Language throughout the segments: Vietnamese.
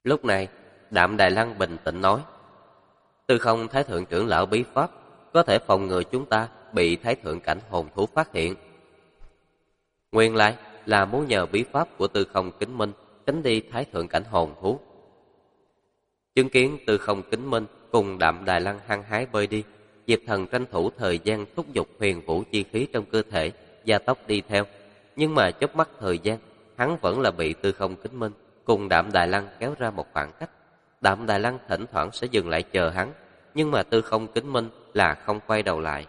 Lúc này, Đạm Đài Lăng bình tĩnh nói: Tư không Thái thượng trưởng lão bí pháp có thể phòng ngừa chúng ta bị Thái thượng cảnh hồn thú phát hiện. Nguyên lai là muốn nhờ bí pháp của Tư không Kính Minh tránh đi Thái thượng cảnh hồn thú. Chứng kiến Tư không Kính Minh cùng Đạm Đài Lăng hăng hái bơi đi, Diệp Thần tranh thủ thời gian thúc giục huyền vũ chi khí trong cơ thể, gia tốc đi theo. Nhưng mà chớp mắt thời gian, hắn vẫn là bị Tư không Kính Minh cùng Đạm Đài Lăng kéo ra một khoảng cách. Đạm Đài Lăng thỉnh thoảng sẽ dừng lại chờ hắn, nhưng mà Tư không Kính Minh là không quay đầu lại.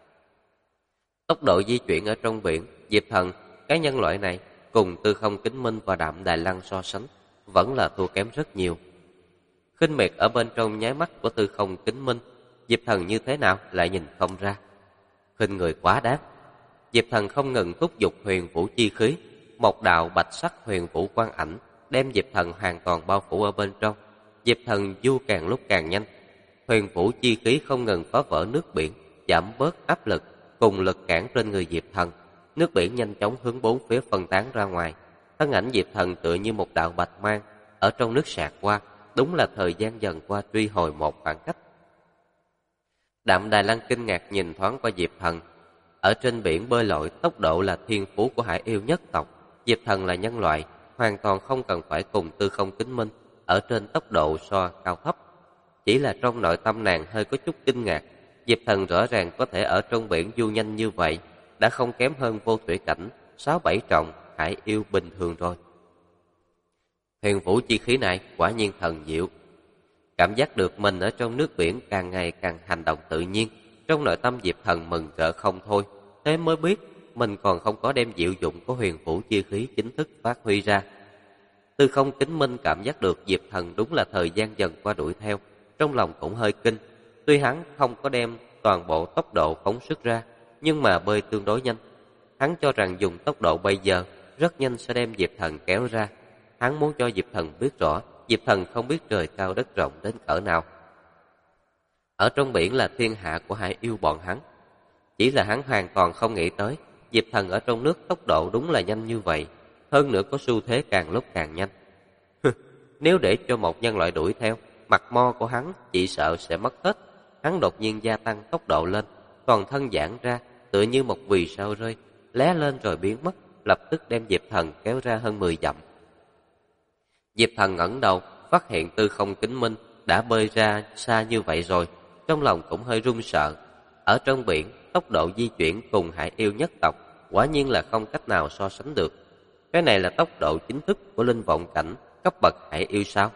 Tốc độ di chuyển ở trong biển, Diệp Thần, cái nhân loại này cùng Tư không Kính Minh và Đạm Đài Lăng so sánh vẫn là thua kém rất nhiều. Khinh miệt ở bên trong nháy mắt của Tư không Kính Minh, Diệp Thần như thế nào lại nhìn không ra. Khinh người quá đáng. Diệp Thần không ngừng thúc giục huyền vũ chi khí, một đạo bạch sắc huyền vũ quang ảnh đem Diệp Thần hoàn toàn bao phủ ở bên trong. Diệp Thần du càng lúc càng nhanh, huyền vũ chi khí không ngừng phá vỡ nước biển, giảm bớt áp lực cùng lực cản trên người Diệp Thần. Nước biển nhanh chóng hướng bốn phía phân tán ra ngoài. Thân ảnh Diệp Thần tựa như một đạo bạch mang ở trong nước sạt qua. Đúng là thời gian dần qua truy hồi một khoảng cách. Đạm Đài Lăng kinh ngạc nhìn thoáng qua Diệp Thần. Ở trên biển bơi lội, tốc độ là thiên phú của hải yêu nhất tộc. Diệp Thần là nhân loại, hoàn toàn không cần phải cùng Tư không Kính Minh ở trên tốc độ so cao thấp. Chỉ là trong nội tâm nàng hơi có chút kinh ngạc. Diệp Thần rõ ràng có thể ở trong biển du nhanh như vậy, đã không kém hơn vô thủy cảnh 6-7 trọng hải yêu bình thường rồi. Huyền vũ chi khí này quả nhiên thần diệu. Cảm giác được mình ở trong nước biển càng ngày càng hành động tự nhiên, trong nội tâm Diệp Thần mừng rỡ không thôi. Thế mới biết mình còn không có đem diệu dụng của huyền vũ chi khí chính thức phát huy ra. Tư không Kính Minh cảm giác được Diệp Thần đúng là thời gian dần qua đuổi theo, trong lòng cũng hơi kinh. Tuy hắn không có đem toàn bộ tốc độ phóng xuất ra, nhưng mà bơi tương đối nhanh. Hắn cho rằng dùng tốc độ bây giờ rất nhanh sẽ đem Diệp Thần kéo ra. Hắn muốn cho Diệp Thần biết rõ Diệp Thần không biết trời cao đất rộng đến cỡ nào. Ở trong biển là thiên hạ của hải yêu bọn hắn. Chỉ là hắn hoàn toàn không nghĩ tới Diệp Thần ở trong nước tốc độ đúng là nhanh như vậy, hơn nữa có xu thế càng lúc càng nhanh. Nếu để cho một nhân loại đuổi theo, mặt mo của hắn chỉ sợ sẽ mất hết. Hắn đột nhiên gia tăng tốc độ lên, toàn thân giãn ra, tựa như một vì sao rơi, lé lên rồi biến mất, lập tức đem Diệp Thần kéo ra hơn 10 dặm. Diệp Thần ngẩng đầu, phát hiện Tư không Kính Minh đã bơi ra xa như vậy rồi, trong lòng cũng hơi run sợ. Ở trong biển, tốc độ di chuyển cùng hải yêu nhất tộc quả nhiên là không cách nào so sánh được. Cái này là tốc độ chính thức của linh vọng cảnh cấp bậc hải yêu sao?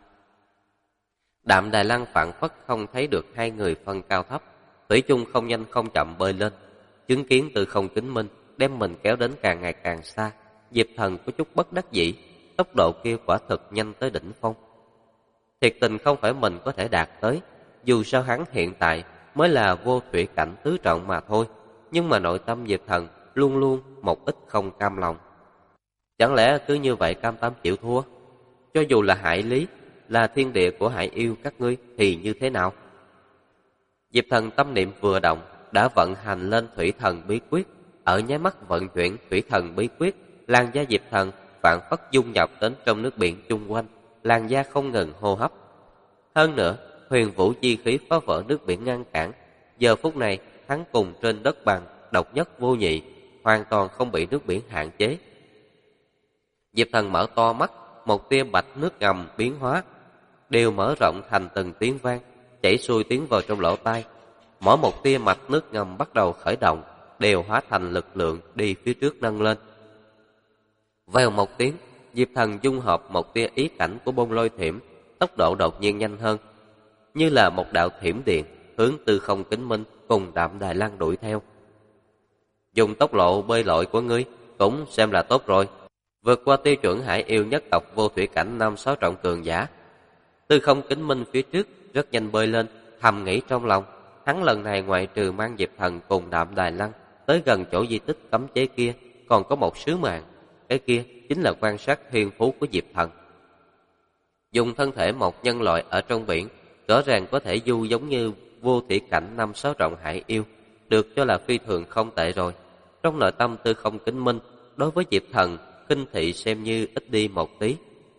Đạm Đài Lăng phảng phất không thấy được hai người phân cao thấp, thủy chung không nhanh không chậm bơi lên, chứng kiến Tư không Kính Minh đem mình kéo đến càng ngày càng xa. Diệp Thần có chút bất đắc dĩ, tốc độ kia quả thực nhanh tới đỉnh phong. Thiệt tình không phải mình có thể đạt tới, dù sao hắn hiện tại mới là vô thủy cảnh tứ trọng mà thôi, nhưng mà nội tâm Diệp Thần luôn luôn một ít không cam lòng. Chẳng lẽ cứ như vậy cam tâm chịu thua? Cho dù là hải lý, là thiên địa của hải yêu các ngươi thì như thế nào? Diệp Thần tâm niệm vừa động, đã vận hành lên thủy thần bí quyết. Ở nháy mắt vận chuyển thủy thần bí quyết, làn da Diệp Thần phảng phất dung nhập đến trong nước biển chung quanh, làn da không ngừng hô hấp. Hơn nữa, huyền vũ chi khí phá vỡ nước biển ngăn cản. Giờ phút này, hắn cùng trên đất bằng, độc nhất vô nhị, hoàn toàn không bị nước biển hạn chế. Diệp Thần mở to mắt, một tia bạch nước ngầm biến hóa, đều mở rộng thành từng tiếng vang, chảy xuôi tiến vào trong lỗ tai. Mỗi một tia mạch nước ngầm bắt đầu khởi động, đều hóa thành lực lượng đi phía trước nâng lên. Vèo một tiếng, Diệp Thần dung hợp một tia ý cảnh của bông lôi thiểm, tốc độ đột nhiên nhanh hơn, như là một đạo thiểm điện hướng Tư không Kính Minh cùng Đạm Đài Lăng đuổi theo. Dùng tốc độ bơi lội của ngươi cũng xem là tốt rồi, vượt qua tiêu chuẩn hải yêu nhất tộc vô thủy cảnh 5-6 trọng cường giả. Tư không Kính Minh phía trước rất nhanh bơi lên, thầm nghĩ trong lòng, hắn lần này ngoại trừ mang Diệp Thần cùng Đạm Đài Lăng tới gần chỗ di tích cấm chế kia, còn có một sứ mạng. Cái kia chính là quan sát thiên phú của Diệp Thần. Dùng thân thể một nhân loại ở trong biển, rõ ràng có thể du giống như vô thủy cảnh 5-6 trọng hải yêu, được cho là phi thường không tệ rồi. Trong nội tâm Tư không Kính Minh, đối với Diệp Thần, khinh thị xem như ít đi một tí.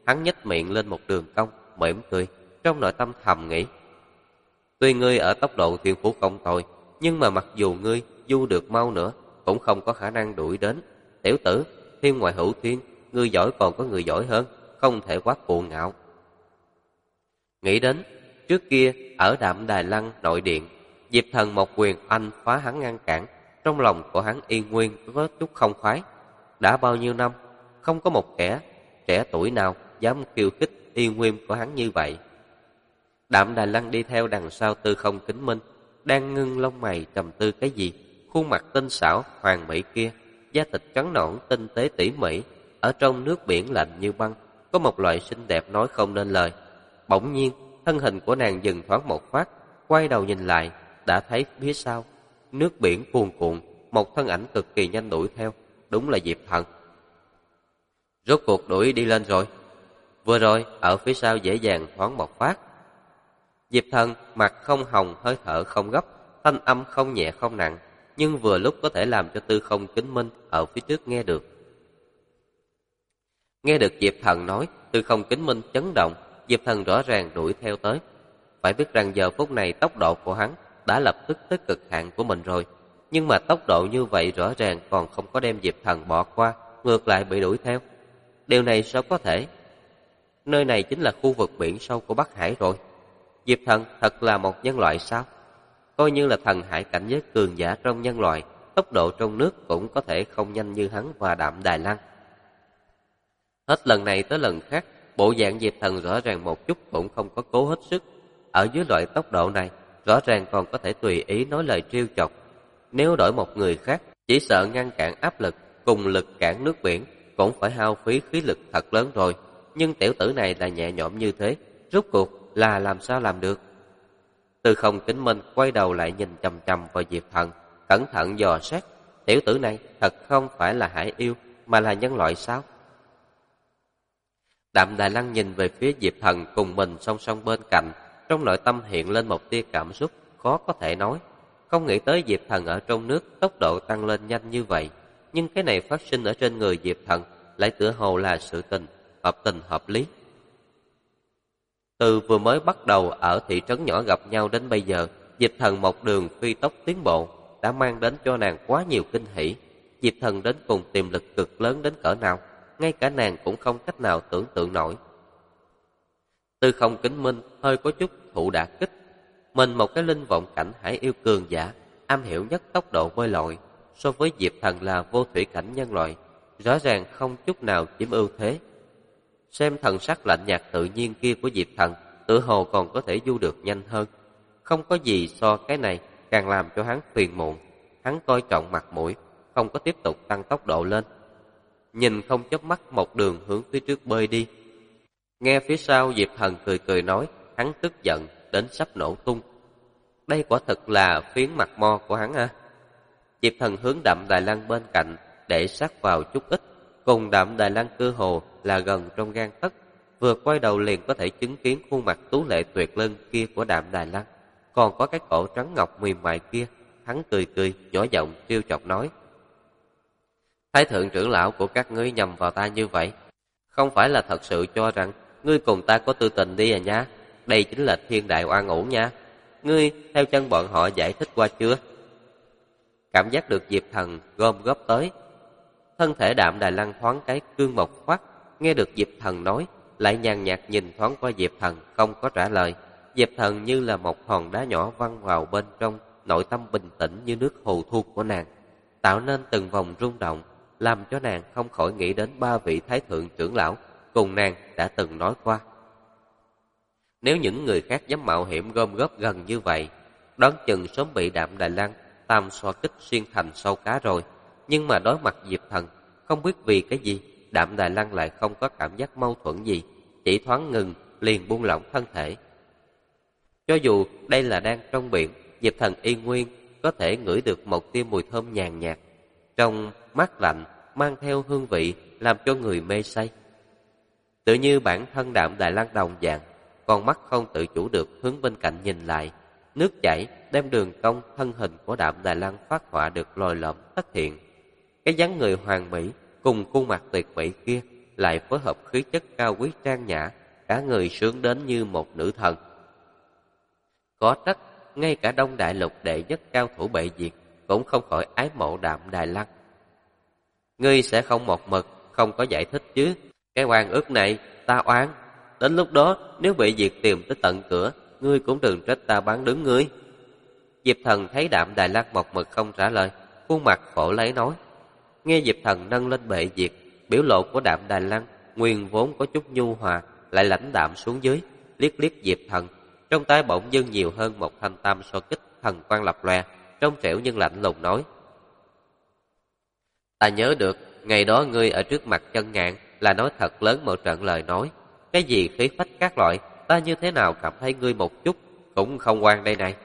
Hắn nhếch miệng lên một đường cong, mỉm cười, trong nội tâm thầm nghĩ. Tuy ngươi ở tốc độ thiên phú không tồi, nhưng mà mặc dù ngươi du được mau nữa, cũng không có khả năng đuổi đến. Tiểu tử, thiên ngoại hữu thiên, ngươi giỏi còn có người giỏi hơn, không thể quá cuồng ngạo. Nghĩ đến, trước kia ở Đạm Đài Lăng nội điện, Diệp Thần một quyền anh phá hắn ngăn cản, trong lòng của hắn yên nguyên có chút không khoái. Đã bao nhiêu năm, không có một kẻ trẻ tuổi nào dám khiêu khích uy nghiêm của hắn như vậy. Đạm Đài Lăng đi theo đằng sau Tư Không Kính Minh, đang ngưng lông mày trầm tư cái gì. Khuôn mặt tinh xảo hoàn mỹ kia, da thịt trắng nõn tinh tế tỉ mỉ, ở trong nước biển lạnh như băng, có một loại xinh đẹp nói không nên lời. Bỗng nhiên, thân hình của nàng dừng thoáng một phát, quay đầu nhìn lại, đã thấy phía sau nước biển cuồn cuộn, một thân ảnh cực kỳ nhanh đuổi theo, đúng là Diệp Thần. Rốt cuộc đuổi đi lên rồi. Vừa rồi ở phía sau dễ dàng thoáng một phát. Diệp Thần mặt không hồng, hơi thở không gấp, thanh âm không nhẹ không nặng, nhưng vừa lúc có thể làm cho Tư Không Kính Minh ở phía trước nghe được. Nghe được Diệp Thần nói, Tư Không Kính Minh chấn động. Diệp Thần rõ ràng đuổi theo tới. Phải biết rằng giờ phút này tốc độ của hắn đã lập tức tới cực hạn của mình rồi, nhưng mà tốc độ như vậy rõ ràng còn không có đem Diệp Thần bỏ qua, ngược lại bị đuổi theo. Điều này sao có thể? Nơi này chính là khu vực biển sâu của Bắc Hải rồi. Diệp Thần thật là một nhân loại sao? Coi như là thần hải cảnh giới cường giả trong nhân loại, tốc độ trong nước cũng có thể không nhanh như hắn và Đạm Đài Lăng. Hết lần này tới lần khác, bộ dạng Diệp Thần rõ ràng một chút cũng không có cố hết sức. Ở dưới loại tốc độ này, rõ ràng còn có thể tùy ý nói lời trêu chọc. Nếu đổi một người khác, chỉ sợ ngăn cản áp lực cùng lực cản nước biển cũng phải hao phí khí lực thật lớn rồi. Nhưng tiểu tử này là nhẹ nhõm như thế, rốt cuộc là làm sao làm được? Tư Không Kính Minh quay đầu lại nhìn chằm chằm vào Diệp Thần, cẩn thận dò xét. Tiểu tử này thật không phải là hải yêu, mà là nhân loại sao? Đạm Đài Lăng nhìn về phía Diệp Thần cùng mình song song bên cạnh, trong nội tâm hiện lên một tia cảm xúc khó có thể nói. Không nghĩ tới Diệp Thần ở trong nước tốc độ tăng lên nhanh như vậy, nhưng cái này phát sinh ở trên người Diệp Thần lại tựa hồ là sự tình hợp lý. Từ vừa mới bắt đầu ở thị trấn nhỏ gặp nhau đến bây giờ, Diệp Thần một đường phi tốc tiến bộ đã mang đến cho nàng quá nhiều kinh hỉ. Diệp Thần đến cùng tiềm lực cực lớn đến cỡ nào, ngay cả nàng cũng không cách nào tưởng tượng nổi. Tư Không Kính Minh hơi có chút thụ đả kích. Mình một cái linh vọng cảnh hải yêu cường giả, am hiểu nhất tốc độ bơi lội, so với Diệp Thần là vô thủy cảnh nhân loại, rõ ràng không chút nào chiếm ưu thế. Xem thần sắc lạnh nhạt tự nhiên kia của Diệp Thần, tự hồ còn có thể du được nhanh hơn. Không có gì so cái này càng làm cho hắn phiền muộn. Hắn coi trọng mặt mũi, không có tiếp tục tăng tốc độ lên. Nhìn không chớp mắt một đường hướng phía trước bơi đi. Nghe phía sau Diệp Thần cười cười nói, hắn tức giận đến sắp nổ tung. Đây quả thực là phiến mặt mo của hắn à. Diệp Thần hướng Đạm Đài Lăng bên cạnh để sát vào chút ít, cùng Đạm Đài Lăng cơ hồ là gần trong gang tấc, vừa quay đầu liền có thể chứng kiến khuôn mặt tú lệ tuyệt luân kia của Đạm Đài Lăng, còn có cái cổ trắng ngọc mềm mại kia. Hắn cười cười nhỏ giọng trêu chọc nói: Thái thượng trưởng lão của các ngươi nhầm vào ta như vậy, không phải là thật sự cho rằng ngươi cùng ta có tư tình đi à nha. Đây chính là thiên đại oan uổng nha. Ngươi theo chân bọn họ giải thích qua chưa? Cảm giác được Diệp Thần gom góp tới, thân thể Đạm Đài Lăng thoáng cái cương một phát. Nghe được Diệp Thần nói, lại nhàn nhạt nhìn thoáng qua Diệp Thần, không có trả lời. Diệp Thần như là một hòn đá nhỏ văng vào bên trong nội tâm bình tĩnh như nước hồ thu của nàng, tạo nên từng vòng rung động, làm cho nàng không khỏi nghĩ đến ba vị thái thượng trưởng lão cùng nàng đã từng nói qua. Nếu những người khác dám mạo hiểm gom góp gần như vậy, đoán chừng sớm bị Đạm Đài Lăng tam xoa kích xuyên thành sâu cá rồi. Nhưng mà đối mặt Diệp Thần, không biết vì cái gì, Đạm Đài Lăng lại không có cảm giác mâu thuẫn gì, chỉ thoáng ngừng liền buông lỏng thân thể. Cho dù đây là đang trong biển, Diệp Thần y nguyên có thể ngửi được một tia mùi thơm nhàn nhạt, trong mát lạnh mang theo hương vị làm cho người mê say. Tự như bản thân Đạm Đài Lăng đồng dạng, con mắt không tự chủ được hướng bên cạnh nhìn lại. Nước chảy đem đường cong thân hình của Đạm Đài Lăng phát họa được lồi lõm thất thiện. Cái dáng người hoàn mỹ cùng khuôn mặt tuyệt mỹ kia lại phối hợp khí chất cao quý trang nhã, cả người sướng đến như một nữ thần. Có trách, ngay cả Đông Đại Lục đệ nhất cao thủ bệ diệt cũng không khỏi ái mộ Đạm Đài Lăng. Ngươi sẽ không một mực, không có giải thích chứ? Cái oan ức này, ta oan. Đến lúc đó, nếu bị diệt tìm tới tận cửa, ngươi cũng đừng trách ta bán đứng ngươi. Diệp Thần thấy Đạm Đài Lăng một mực không trả lời, khuôn mặt khổ lấy nói. Nghe Diệp Thần nâng lên bệ diệt, biểu lộ của Đạm Đài Lăng nguyên vốn có chút nhu hòa, lại lãnh đạm xuống dưới, liếc liếc Diệp Thần, trong tay bỗng dưng nhiều hơn một thanh tam so kích thần quang lập lòe, trong trẻo nhưng lạnh lùng nói: Ta nhớ được, ngày đó ngươi ở trước mặt Chân Ngạn là nói thật lớn một trận lời nói, cái gì khí phách các loại, ta như thế nào cảm thấy ngươi một chút cũng không quan đây này.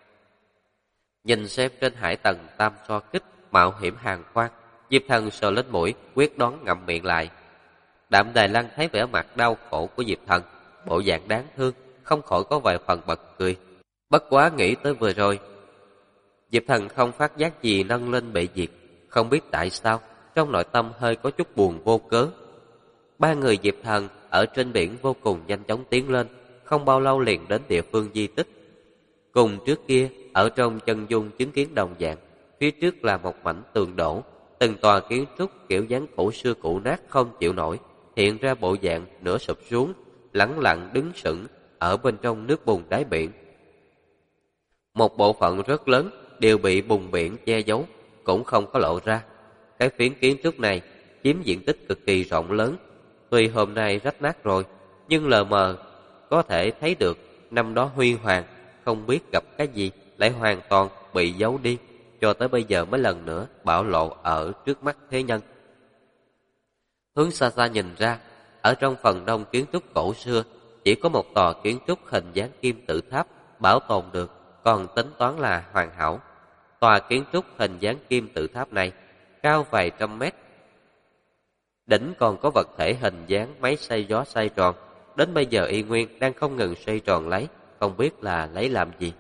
Nhìn xem trên hải tầng tam so kích mạo hiểm hàng quang, Diệp Thần sờ lên mũi, quyết đoán ngậm miệng lại. Đạm Đài Lăng thấy vẻ mặt đau khổ của Diệp Thần, bộ dạng đáng thương, không khỏi có vài phần bật cười. Bất quá nghĩ tới vừa rồi, Diệp Thần không phát giác gì nâng lên bệ diệt, không biết tại sao, trong nội tâm hơi có chút buồn vô cớ. Ba người Diệp Thần ở trên biển vô cùng nhanh chóng tiến lên, không bao lâu liền đến địa phương di tích. Cùng trước kia, ở trong chân dung chứng kiến đồng dạng, phía trước là một mảnh tường đổ, từng tòa kiến trúc kiểu dáng cổ xưa cũ nát không chịu nổi, hiện ra bộ dạng nửa sụp xuống, lẳng lặng đứng sững ở bên trong nước bùn đáy biển. Một bộ phận rất lớn đều bị bùn biển che giấu, cũng không có lộ ra. Cái phiến kiến trúc này chiếm diện tích cực kỳ rộng lớn, tuy hôm nay rách nát rồi, nhưng lờ mờ có thể thấy được năm đó huy hoàng, không biết gặp cái gì lại hoàn toàn bị giấu đi, cho tới bây giờ mới lần nữa bạo lộ ở trước mắt thế nhân. Hướng xa xa nhìn ra, ở trong phần đông kiến trúc cổ xưa, chỉ có một tòa kiến trúc hình dáng kim tự tháp bảo tồn được, còn tính toán là hoàn hảo. Tòa kiến trúc hình dáng kim tự tháp này cao vài trăm mét, đỉnh còn có vật thể hình dáng máy xay gió xoay tròn, đến bây giờ y nguyên đang không ngừng xoay tròn lấy, không biết là lấy làm gì.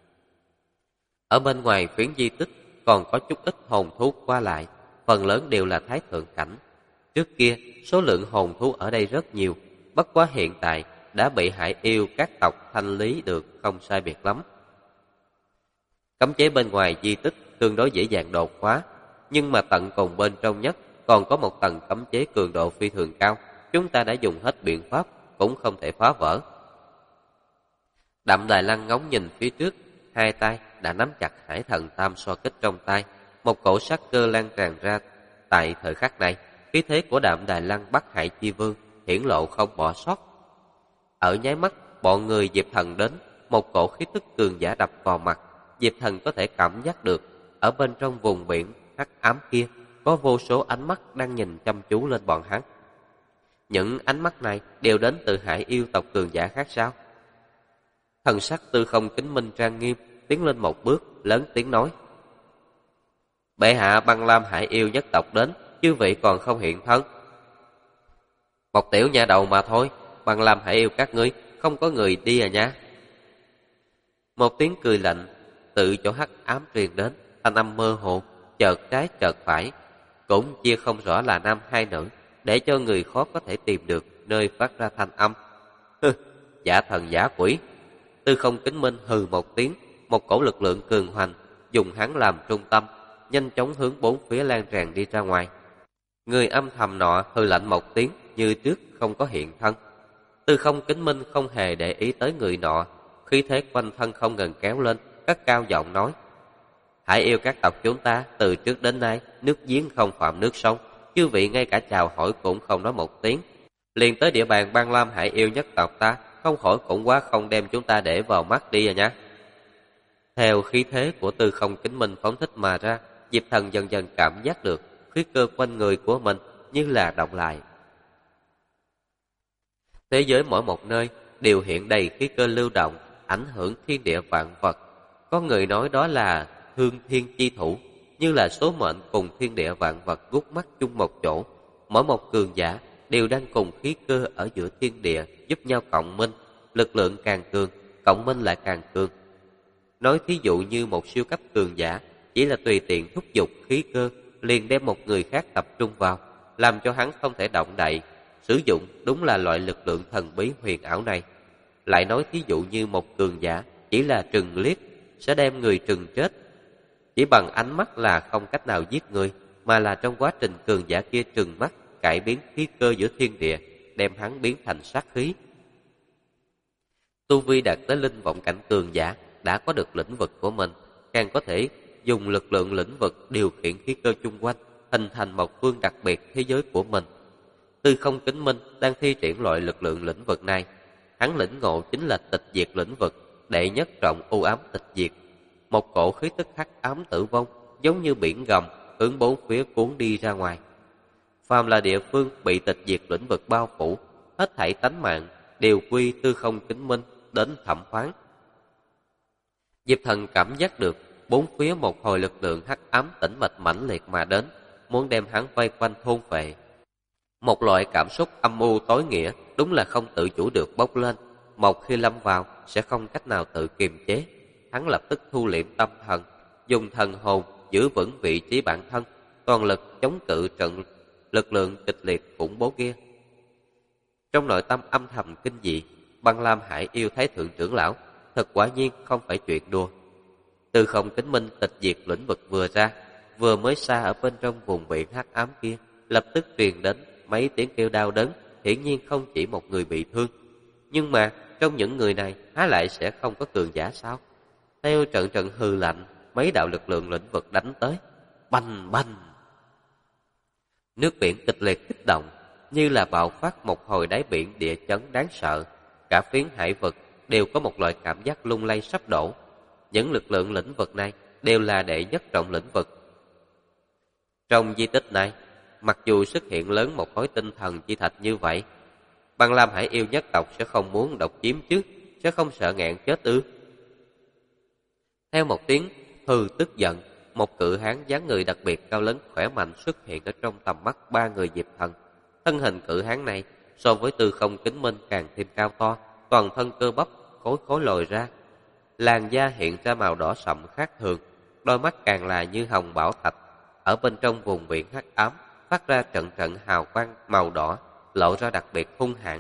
Ở bên ngoài phiến di tích còn có chút ít hồn thú qua lại, phần lớn đều là thái thượng cảnh. Trước kia, số lượng hồn thú ở đây rất nhiều, bất quá hiện tại đã bị hải yêu các tộc thanh lý được không sai biệt lắm. Cấm chế bên ngoài di tích tương đối dễ dàng đột phá, nhưng mà tận cùng bên trong nhất còn có một tầng cấm chế cường độ phi thường cao, chúng ta đã dùng hết biện pháp cũng không thể phá vỡ. Đạm Đài Lăng ngóng nhìn phía trước, hai tay đã nắm chặt hải thần tam so kích trong tay, một cổ sát cơ lan tràn ra. Tại thời khắc này, khí thế của Đạm Đài Lăng Bắc Hải Chi Vương hiển lộ không bỏ sót. Ở nháy mắt, bọn người Diệp Thần đến, một cổ khí tức cường giả đập vào mặt. Diệp Thần có thể cảm giác được, ở bên trong vùng biển hắc ám kia có vô số ánh mắt đang nhìn chăm chú lên bọn hắn. Những ánh mắt này đều đến từ hải yêu tộc cường giả khác sao? Thần sắc Tư Không kính minh trang nghiêm, tiến lên một bước, lớn tiếng nói: Bệ hạ Băng Lam hải yêu nhất tộc đến, chư vị còn không hiện thân. Một tiểu nha đầu mà thôi, Băng Lam hải yêu các ngươi không có người đi à nha. Một tiếng cười lạnh tự chỗ hắc ám truyền đến, thanh âm mơ hồ, chợt trái chợt phải, cũng chia không rõ là nam hay nữ, để cho người khó có thể tìm được nơi phát ra thanh âm. Giả thần giả quỷ. Tư Không kính minh hừ một tiếng, một cổ lực lượng cường hoành dùng hắn làm trung tâm, nhanh chóng hướng bốn phía lan tràn đi ra ngoài. Người âm thầm nọ hừ lạnh một tiếng, như trước không có hiện thân. Tư Không kính minh không hề để ý tới người nọ, khí thế quanh thân không ngừng kéo lên, cất cao giọng nói: Hải yêu các tộc chúng ta từ trước đến nay nước giếng không phạm nước sông, chư vị ngay cả chào hỏi cũng không nói một tiếng, liền tới địa bàn Băng Lam hải yêu nhất tộc ta, không khỏi cũng quá không đem chúng ta để vào mắt đi à nha. Theo khí thế của Tư Không kính minh phóng thích mà ra, Diệp Thần dần dần cảm giác được khí cơ quanh người của mình như là động lại. Thế giới mỗi một nơi đều hiện đầy khí cơ lưu động, ảnh hưởng thiên địa vạn vật. Có người nói đó là thương thiên chi thủ, như là số mệnh cùng thiên địa vạn vật gút mắt chung một chỗ. Mỗi một cường giả đều đang cùng khí cơ ở giữa thiên địa giúp nhau cộng minh, lực lượng càng cường, cộng minh lại càng cường. Nói thí dụ như một siêu cấp cường giả chỉ là tùy tiện thúc giục khí cơ, liền đem một người khác tập trung vào, làm cho hắn không thể động đậy, sử dụng đúng là loại lực lượng thần bí huyền ảo này. Lại nói thí dụ như một cường giả chỉ là trừng liếc sẽ đem người trừng chết. Chỉ bằng ánh mắt là không cách nào giết người, mà là trong quá trình cường giả kia trừng mắt cải biến khí cơ giữa thiên địa, đem hắn biến thành sát khí. Tu vi đạt tới linh vọng cảnh cường giả đã có được lĩnh vực của mình, càng có thể dùng lực lượng lĩnh vực điều khiển khí cơ chung quanh, hình thành một phương đặc biệt thế giới của mình. Tư Không Kính Minh đang thi triển loại lực lượng lĩnh vực này. Hắn lĩnh ngộ chính là tịch diệt lĩnh vực, đệ nhất trọng u ám tịch diệt. Một cổ khí tức hắc ám tử vong, giống như biển gầm, hướng bốn phía cuốn đi ra ngoài. Phàm là địa phương bị tịch diệt lĩnh vực bao phủ, hết thảy tánh mạng đều quy Tư Không Kính Minh đến thẩm phán. Diệp Thần cảm giác được bốn phía một hồi lực lượng hắc ám tĩnh mịch mãnh liệt mà đến, muốn đem hắn vây quanh thôn phệ. Một loại cảm xúc âm u tối nghĩa đúng là không tự chủ được bốc lên, một khi lâm vào sẽ không cách nào tự kiềm chế. Hắn lập tức thu liễm tâm thần, dùng thần hồn giữ vững vị trí bản thân, toàn lực chống cự trận lực lượng kịch liệt khủng bố kia. Trong nội tâm âm thầm kinh dị, Băng Lam Hải yêu Thái thượng trưởng lão, thật quả nhiên không phải chuyện đùa. Tư Không Kính Minh tịch diệt lĩnh vực vừa ra, vừa mới xa ở bên trong vùng biển hắc ám kia, lập tức truyền đến mấy tiếng kêu đau đớn, hiển nhiên không chỉ một người bị thương. Nhưng mà trong những người này há lại sẽ không có cường giả sao? Theo trận trận hư lạnh, mấy đạo lực lượng lĩnh vực đánh tới, bành bành. Nước biển kịch liệt kích động, như là bạo phát một hồi đáy biển địa chấn đáng sợ. Cả phiến hải vực đều có một loại cảm giác lung lay sắp đổ. Những lực lượng lĩnh vực này đều là đệ nhất trọng lĩnh vực. Trong di tích này, mặc dù xuất hiện lớn một khối tinh thần chi thạch như vậy, Băng Lam Hải yêu nhất tộc sẽ không muốn độc chiếm chứ, sẽ không sợ ngạn chết ư? Theo một tiếng hừ tức giận, một cự hán dáng người đặc biệt cao lớn khỏe mạnh xuất hiện ở trong tầm mắt ba người Diệp Thần. Thân hình cự hán này so với Tư Không Kính Minh càng thêm cao to, toàn thân cơ bắp khối khối lồi ra, làn da hiện ra màu đỏ sậm khác thường, đôi mắt càng là như hồng bảo thạch. Ở bên trong vùng biển hắc ám phát ra trận trận hào quang màu đỏ, lộ ra đặc biệt hung hãn.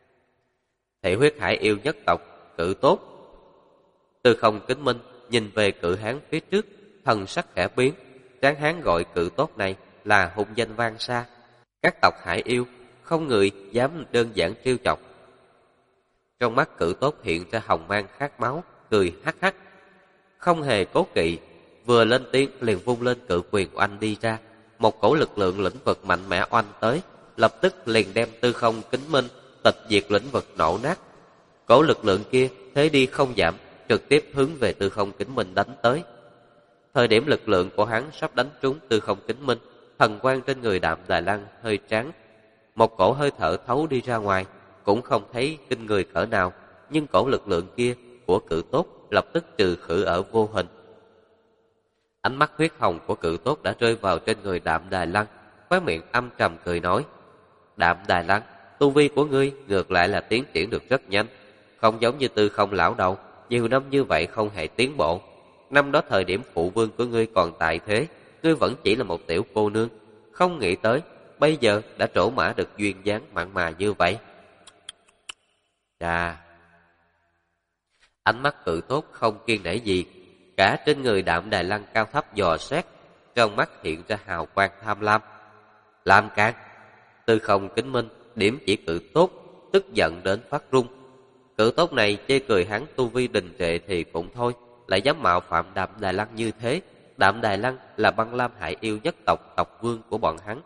Thị huyết hải yêu nhất tộc Cự Tốt. Tư Không Kính Minh nhìn về cự hán phía trước, thần sắc khẽ biến. Tráng hán gọi Cự Tốt này là hung danh vang xa, các tộc hải yêu không người dám đơn giản trêu chọc. Trong mắt Cự Tốt hiện ra hồng mang khát máu, cười hắc hắc, không hề cố kỵ, vừa lên tiếng liền vung lên cự quyền oanh đi ra. Một cổ lực lượng lĩnh vực mạnh mẽ oanh tới, lập tức liền đem Tư Không Kính Minh tịch diệt lĩnh vực nổ nát. Cổ lực lượng kia thế đi không giảm, trực tiếp hướng về Tư Không Kính Minh đánh tới. Thời điểm lực lượng của hắn sắp đánh trúng Tư Không Kính Minh, thần quang trên người Đạm Đài Lăng hơi tráng, một cổ hơi thở thấu đi ra ngoài, cũng không thấy kinh người cỡ nào, nhưng cổ lực lượng kia của Cự Tốt lập tức trừ khử ở vô hình. Ánh mắt huyết hồng của Cự Tốt đã rơi vào trên người Đạm Đài Lăng, khóe miệng âm trầm cười nói: Đạm Đài Lăng, tu vi của ngươi ngược lại là tiến triển được rất nhanh, không giống như Tư Không lão đầu, nhiều năm như vậy không hề tiến bộ. Năm đó thời điểm phụ vương của ngươi còn tại thế, ngươi vẫn chỉ là một tiểu cô nương, không nghĩ tới bây giờ đã trổ mã được duyên dáng mặn mà như vậy. Chà, ánh mắt Cự Tốt không kiêng nể gì, cả trên người Đạm Đài Lăng cao thấp dò xét, trong mắt hiện ra hào quang tham lam. Làm cản! Tư Không Kính Minh điểm chỉ Cự Tốt, tức giận đến phát run. Cự Tốt này chê cười hắn tu vi đình trệ thì cũng thôi, lại dám mạo phạm Đạm Đài Lăng như thế. Đạm Đài Lăng là Băng Lam Hải yêu nhất tộc, tộc vương của bọn hắn.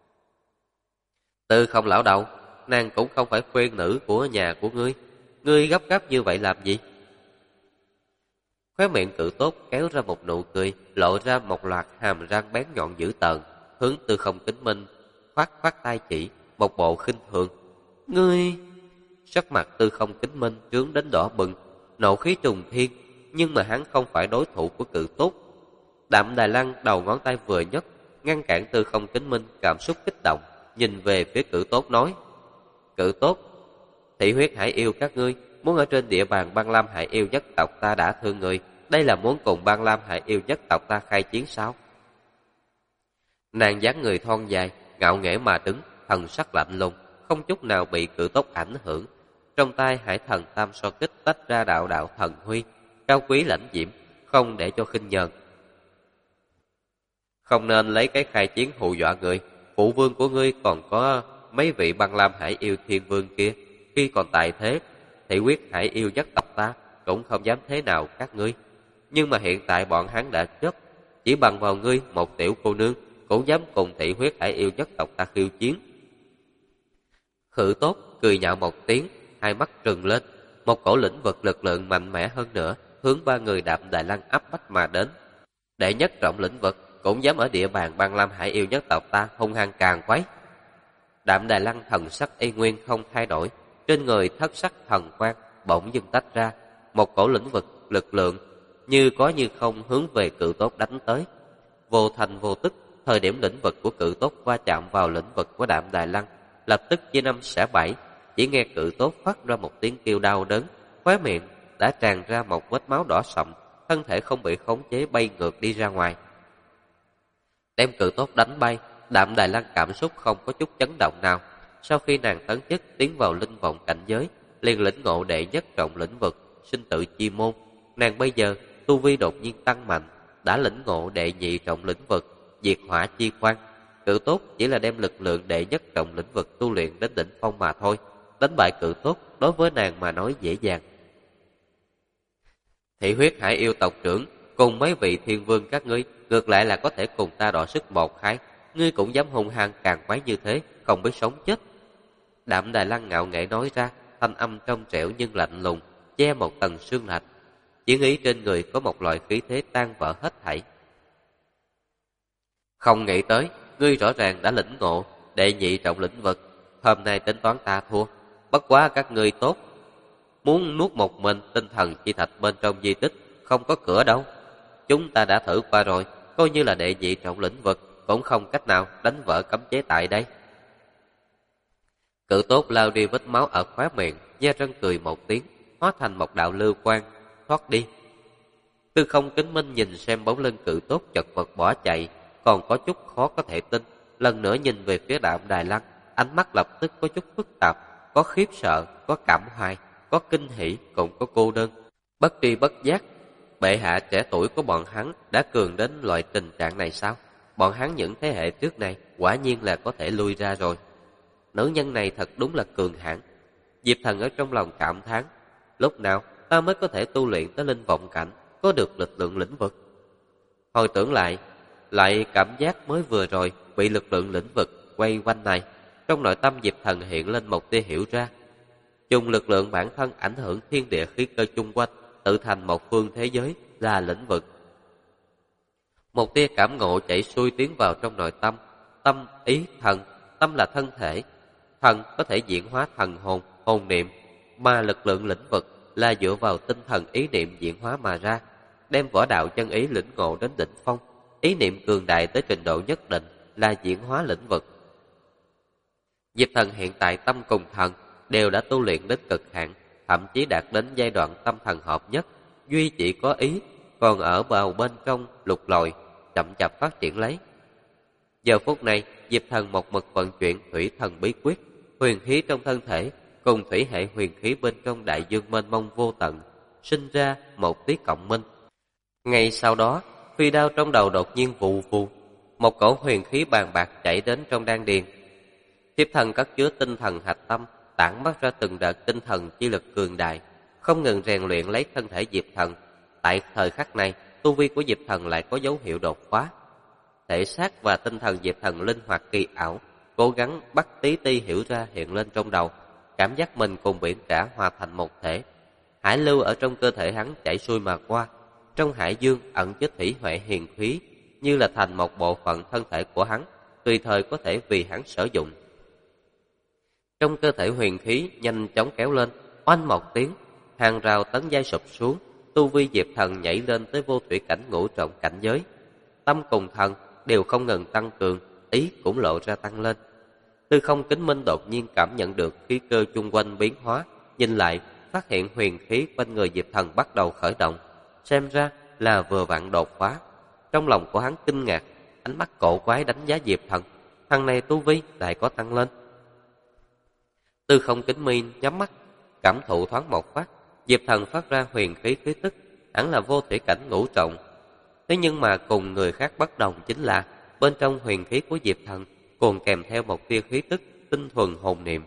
Tư Không lão đầu, nàng cũng không phải khuê nữ của nhà của ngươi, ngươi gấp gáp như vậy làm gì? Khóe miệng Cự Tốt kéo ra một nụ cười, lộ ra một loạt hàm răng bén nhọn dữ tợn, hướng Tư Không Kính Minh khoát khoát tay chỉ, một bộ khinh thường. Ngươi! Sắc mặt Tư Không Kính Minh trướng đến đỏ bừng, nộ khí trùng thiên, nhưng mà hắn không phải đối thủ của Cự Tốt. Đạm Đài Lăng đầu ngón tay vừa nhấc, ngăn cản Tư Không Kính Minh cảm xúc kích động, nhìn về phía Cự Tốt nói: Cự Tốt, thị huyết hải yêu các ngươi muốn ở trên địa bàn Băng Lam Hải yêu nhất tộc ta đã thương người, đây là muốn cùng Băng Lam Hải yêu nhất tộc ta khai chiến sao? Nàng dáng người thon dài, ngạo nghễ mà đứng, thần sắc lạnh lùng, không chút nào bị cự tốt ảnh hưởng. Trong tay Hải Thần Tam So Kích tách ra đạo đạo thần huy, cao quý lãnh diễm, không để cho khinh nhờn. Không nên lấy cái khai chiến hù dọa người. Phụ vương của ngươi còn có mấy vị băng lam hải yêu thiên vương kia, khi còn tại thế, thị quyết hải yêu nhất tộc ta cũng không dám thế nào các ngươi. Nhưng mà hiện tại bọn hắn đã chết, chỉ bằng vào ngươi một tiểu cô nương cũng dám cùng thị huyết hải yêu nhất tộc ta khiêu chiến. Khử Tốt cười nhạo một tiếng, hai mắt trừng lên, một cổ lĩnh vực lực lượng mạnh mẽ hơn nữa hướng ba người Đạm Đài Lăng áp bách mà đến. Đệ nhất trọng lĩnh vực cũng dám ở địa bàn băng lam hải yêu nhất tộc ta hung hăng càn quấy. Đạm Đài Lăng thần sắc y nguyên không thay đổi, trên người thất sắc thần quang bỗng dưng tách ra, một cổ lĩnh vực lực lượng như có như không hướng về Cự Tốt đánh tới. Vô thành vô tức, thời điểm lĩnh vực của Cự Tốt va chạm vào lĩnh vực của Đạm Đài Lăng, lập tức chia năm xẻ bảy. Chỉ nghe Cự Tốt phát ra một tiếng kêu đau đớn, khóe miệng đã tràn ra một vết máu đỏ sậm, thân thể không bị khống chế bay ngược đi ra ngoài. Đem Cự Tốt đánh bay, Đạm Đài Lăng cảm xúc không có chút chấn động nào. Sau khi nàng tấn chức tiến vào linh vọng cảnh giới, liền lĩnh ngộ đệ nhất trọng lĩnh vực sinh tử chi môn. Nàng bây giờ tu vi đột nhiên tăng mạnh, đã lĩnh ngộ đệ nhị trọng lĩnh vực diệt hỏa chi quan. Cự Tốt chỉ là đem lực lượng đệ nhất trọng lĩnh vực tu luyện đến đỉnh phong mà thôi. Đánh bại Cự Tốt đối với nàng mà nói dễ dàng. Thị huyết hải yêu tộc trưởng cùng mấy vị thiên vương các ngươi ngược lại là có thể cùng ta đọ sức một hai. Ngươi cũng dám hung hăng càng quái như thế, không biết sống chết. Đạm Đài Lăng ngạo nghễ nói ra, thanh âm trong trẻo nhưng lạnh lùng, che một tầng sương lạnh. Chỉ nghĩ trên người có một loại khí thế tan vỡ hết thảy. Không nghĩ tới, ngươi rõ ràng đã lĩnh ngộ đệ nhị trọng lĩnh vực. Hôm nay tính toán ta thua, bất quá các ngươi tốt. Muốn nuốt một mình tinh thần chi thạch bên trong di tích, không có cửa đâu. Chúng ta đã thử qua rồi, coi như là đệ nhị trọng lĩnh vực, cũng không cách nào đánh vỡ cấm chế tại đây. Cự Tốt lao đi vết máu ở khóe miệng, nhe răng cười một tiếng, hóa thành một đạo lưu quang, thoát đi. Tư Không Kính Minh nhìn xem bóng lưng Cự Tốt chật vật bỏ chạy, còn có chút khó có thể tin. Lần nữa nhìn về phía Đạm Đài Lăng, ánh mắt lập tức có chút phức tạp, có khiếp sợ, có cảm hoài, có kinh hỉ, cũng có cô đơn. Bất tri bất giác, bệ hạ trẻ tuổi của bọn hắn đã cường đến loại tình trạng này sao? Bọn hắn những thế hệ trước này quả nhiên là có thể lui ra rồi. Nữ nhân này thật đúng là cường hãn. Diệp Thần ở trong lòng cảm thán, lúc nào ta mới có thể tu luyện tới linh vọng cảnh, có được lực lượng lĩnh vực? Hồi tưởng lại cảm giác mới vừa rồi bị lực lượng lĩnh vực quay quanh này, trong nội tâm Diệp Thần hiện lên một tia hiểu ra. Dùng lực lượng bản thân ảnh hưởng thiên địa khí cơ chung quanh, tự thành một phương thế giới là lĩnh vực. Một tia cảm ngộ chảy xuôi tiến vào trong nội tâm. Tâm, ý, thần. Tâm là thân thể, thần có thể diễn hóa thần hồn, hồn niệm, mà lực lượng lĩnh vực là dựa vào tinh thần ý niệm diễn hóa mà ra. Đem võ đạo chân ý lĩnh ngộ đến đỉnh phong, ý niệm cường đại tới trình độ nhất định là diễn hóa lĩnh vực. Diệp Thần hiện tại tâm cùng thần đều đã tu luyện đến cực hạn, thậm chí đạt đến giai đoạn tâm thần hợp nhất, duy chỉ có ý còn ở vào bên trong lục lọi, chậm chạp phát triển lấy. Giờ phút này, Diệp Thần một mực vận chuyển thủy thần bí quyết, huyền khí trong thân thể cùng thủy hệ huyền khí bên trong đại dương mênh mông vô tận, sinh ra một tí cộng minh. Ngay sau đó, phi đao trong đầu đột nhiên vù vù, một cổ huyền khí bàn bạc chảy đến trong đan điền. Diệp Thần cất chứa tinh thần hạch tâm, tản mát ra từng đợt tinh thần chi lực cường đại, không ngừng rèn luyện lấy thân thể Diệp Thần. Tại thời khắc này, tu vi của Diệp Thần lại có dấu hiệu đột phá. Thể xác và tinh thần Diệp Thần linh hoạt kỳ ảo, cố gắng bắt tí ti hiểu ra hiện lên trong đầu, cảm giác mình cùng biển cả hòa thành một thể. Hải lưu ở trong cơ thể hắn chảy xuôi mà qua, trong hải dương ẩn chứa thủy huệ hiền khí, như là thành một bộ phận thân thể của hắn, tùy thời có thể vì hắn sử dụng. Trong cơ thể huyền khí nhanh chóng kéo lên, oanh một tiếng, hàng rào tấn giai sụp xuống, tu vi Diệp Thần nhảy lên tới vô thủy cảnh ngũ trọng cảnh giới. Tâm cùng thần đều không ngừng tăng cường, ý cũng lộ ra tăng lên. Tư Không Kính Minh đột nhiên cảm nhận được khí cơ chung quanh biến hóa, nhìn lại phát hiện huyền khí bên người Diệp Thần bắt đầu khởi động, xem ra là vừa vặn đột phá. Trong lòng của hắn kinh ngạc, ánh mắt cổ quái đánh giá Diệp Thần, thằng này tu vi lại có tăng lên. Tư Không Kính Minh nhắm mắt, cảm thụ thoáng một phát, Diệp Thần phát ra huyền khí khí tức, hẳn là vô thủy cảnh ngũ trọng. Thế nhưng mà cùng người khác bất đồng chính là bên trong huyền khí của Diệp Thần còn kèm theo một tia khí tức tinh thuần hồn niệm.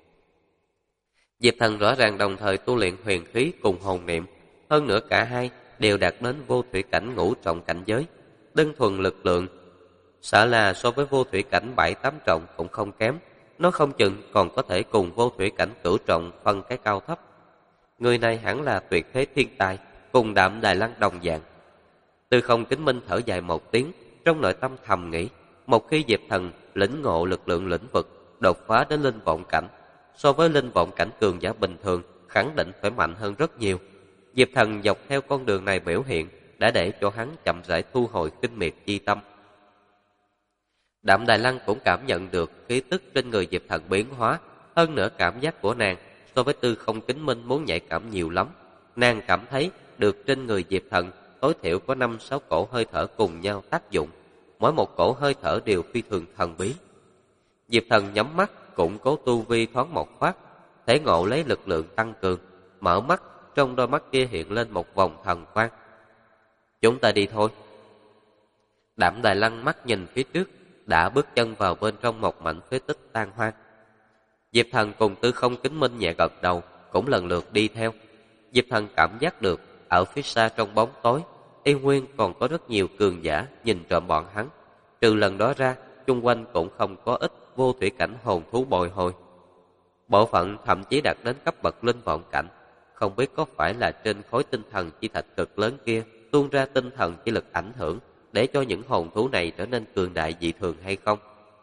Diệp Thần rõ ràng đồng thời tu luyện huyền khí cùng hồn niệm, hơn nữa cả hai đều đạt đến vô thủy cảnh ngũ trọng cảnh giới. Đơn thuần lực lượng, sợ là so với vô thủy cảnh 7-8 trọng cũng không kém, nó không chừng còn có thể cùng vô thủy cảnh cửu trọng phân cái cao thấp. Người này hẳn là tuyệt thế thiên tài, cùng Đạm Đài Lăng đồng dạng. Tư Không Kính Minh thở dài một tiếng, trong nội tâm thầm nghĩ, một khi Diệp Thần lĩnh ngộ lực lượng lĩnh vực, đột phá đến linh vọng cảnh, so với linh vọng cảnh cường giả bình thường, khẳng định phải mạnh hơn rất nhiều. Diệp Thần dọc theo con đường này biểu hiện, đã để cho hắn chậm rãi thu hồi kinh miệt chi tâm. Đạm Đài Lăng cũng cảm nhận được khí tức trên người Diệp Thần biến hóa, hơn nữa cảm giác của nàng so với Tư Không Kính Minh muốn nhạy cảm nhiều lắm. Nàng cảm thấy được trên người Diệp Thần tối thiểu có 5-6 cổ hơi thở cùng nhau tác dụng, mỗi một cổ hơi thở đều phi thường thần bí. Diệp Thần nhắm mắt, củng cố tu vi thoáng một phát, thể ngộ lấy lực lượng tăng cường, mở mắt, trong đôi mắt kia hiện lên một vòng thần quang. Chúng ta đi thôi. Đạm Đài Lăng mắt nhìn phía trước, đã bước chân vào bên trong một mảnh phế tích tan hoang. Diệp Thần cùng Tư Không Kính Minh nhẹ gật đầu, cũng lần lượt đi theo. Diệp Thần cảm giác được ở phía xa trong bóng tối, y nguyên còn có rất nhiều cường giả nhìn trộm bọn hắn. Trừ lần đó ra, chung quanh cũng không có ít vô thủy cảnh hồn thú bồi hồi. Bộ phận thậm chí đạt đến cấp bậc linh vọng cảnh, không biết có phải là trên khối tinh thần chi thạch cực lớn kia tuôn ra tinh thần chi lực ảnh hưởng, để cho những hồn thú này trở nên cường đại dị thường hay không.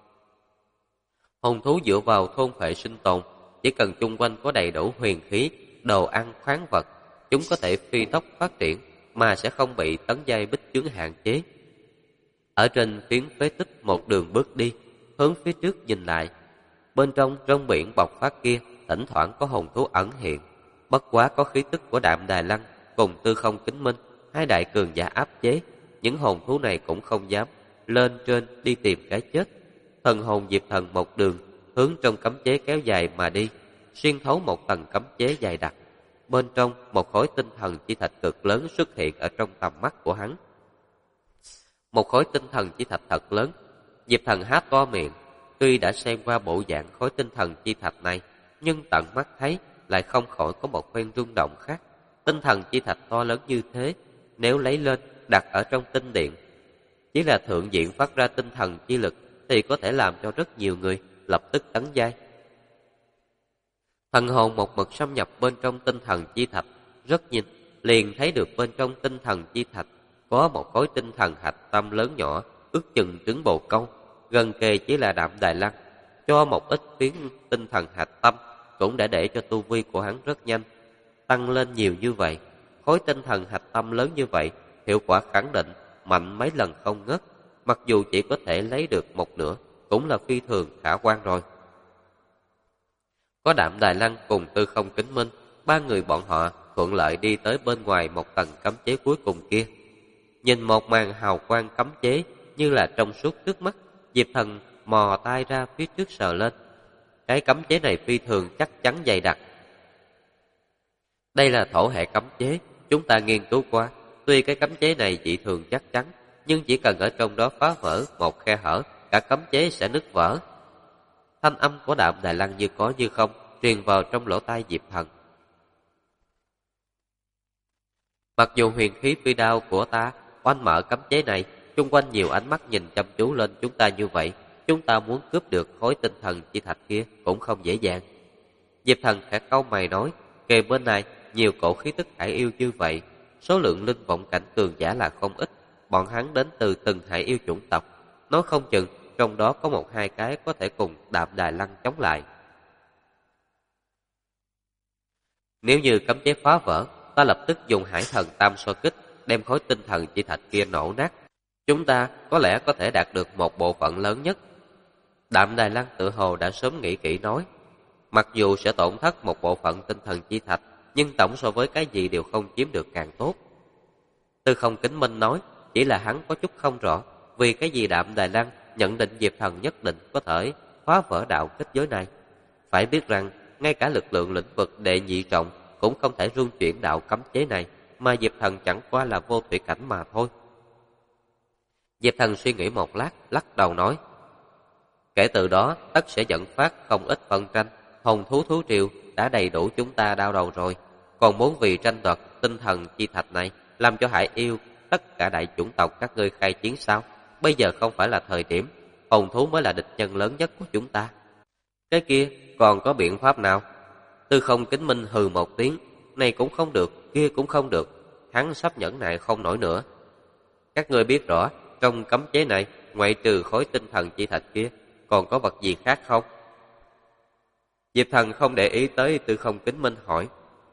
Hồn thú dựa vào thôn phệ sinh tồn, chỉ cần chung quanh có đầy đủ huyền khí, đồ ăn, khoáng vật, chúng có thể phi tốc phát triển mà sẽ không bị tấn giai bích chướng hạn chế. Ở trên phiến phế tích một đường bước đi, hướng phía trước nhìn lại, bên trong biển bộc phát kia thỉnh thoảng có hồn thú ẩn hiện. Bất quá có khí tức của Đạm Đài Lăng cùng Tư Không Kính Minh, hai đại cường giả áp chế, những hồn thú này cũng không dám lên trên đi tìm cái chết. Thần hồn Diệp Thần một đường hướng trong cấm chế kéo dài mà đi, xuyên thấu một tầng cấm chế dày đặc. Bên trong một khối tinh thần chi thạch cực lớn xuất hiện ở trong tầm mắt của hắn. Một khối tinh thần chi thạch thật lớn. Diệp Thần há to miệng, tuy đã xem qua bộ dạng khối tinh thần chi thạch này, nhưng tận mắt thấy lại không khỏi có một phen rung động khác. Tinh thần chi thạch to lớn như thế, nếu lấy lên đặt ở trong tinh điện, chỉ là thượng diện phát ra tinh thần chi lực thì có thể làm cho rất nhiều người lập tức tấn giai. Thần hồn một mực xâm nhập bên trong tinh thần chi thạch, rất nhìn liền thấy được bên trong tinh thần chi thạch có một khối tinh thần hạch tâm lớn nhỏ, ước chừng trứng bồ câu, gần kề chỉ là Đạm Đài Lăng. Cho một ít phiến tinh thần hạch tâm cũng đã để cho tu vi của hắn rất nhanh tăng lên nhiều như vậy. Khối tinh thần hạch tâm lớn như vậy, hiệu quả khẳng định mạnh mấy lần không ngớt, mặc dù chỉ có thể lấy được một nửa cũng là phi thường khả quan rồi. Có Đạm Đài Lăng cùng Tư Không Kính Minh, ba người bọn họ thuận lợi đi tới bên ngoài một tầng cấm chế cuối cùng kia. Nhìn một màn hào quang cấm chế như là trong suốt trước mắt, Diệp Thần mò tay ra phía trước sờ lên. Cái cấm chế này phi thường chắc chắn dày đặc. Đây là thổ hệ cấm chế, chúng ta nghiên cứu qua. Tuy cái cấm chế này dị thường chắc chắn, nhưng chỉ cần ở trong đó phá vỡ một khe hở, cả cấm chế sẽ nứt vỡ. Thanh âm của Đạm Đài Lăng như có như không truyền vào trong lỗ tai Diệp Thần. Mặc dù huyền khí phi đao của ta oanh mở cấm chế này, chung quanh nhiều ánh mắt nhìn chăm chú lên chúng ta như vậy, chúng ta muốn cướp được khối tinh thần chi thạch kia cũng không dễ dàng. Diệp Thần khẽ cau mày nói, kề bên này nhiều cổ khí tức hải yêu như vậy, số lượng linh vọng cảnh cường giả là không ít, bọn hắn đến từ từng hải yêu chủng tộc, nói không chừng trong đó có 1-2 cái có thể cùng Đạm Đài Lăng chống lại. Nếu như cấm chế phá vỡ, ta lập tức dùng hải thần tam so kích đem khối tinh thần chi thạch kia nổ nát. Chúng ta có lẽ có thể đạt được một bộ phận lớn nhất. Đạm Đài Lăng tự hồ đã sớm nghĩ kỹ nói, mặc dù sẽ tổn thất một bộ phận tinh thần chi thạch, nhưng tổng so với cái gì đều không chiếm được càng tốt. Tư Không Kính Minh nói, chỉ là hắn có chút không rõ, vì cái gì Đạm Đài Lăng nhận định Diệp Thần nhất định có thể phá vỡ đạo kết giới này. Phải biết rằng, ngay cả lực lượng lĩnh vực đệ nhị trọng cũng không thể rung chuyển đạo cấm chế này, mà Diệp Thần chẳng qua là vô thủy cảnh mà thôi. Diệp Thần suy nghĩ một lát, lắc đầu nói: kể từ đó, tất sẽ dẫn phát không ít phân tranh. Hồn thú thú triều đã đầy đủ chúng ta đau đầu rồi, còn muốn vì tranh đoạt tinh thần chi thạch này làm cho Hải Yêu tất cả đại chủng tộc các ngươi khai chiến sao? Bây giờ không phải là thời điểm, hồn thú mới là địch nhân lớn nhất của chúng ta. Cái kia còn có biện pháp nào? Tư Không Kính Minh hừ một tiếng, này cũng không được, kia cũng không được. Hắn sắp nhẫn nại không nổi nữa. Các ngươi biết rõ, trong cấm chế này, ngoại trừ khối tinh thần chi thạch kia, còn có vật gì khác không? Diệp Thần không để ý tới Tư Không Kính Minh hỏi: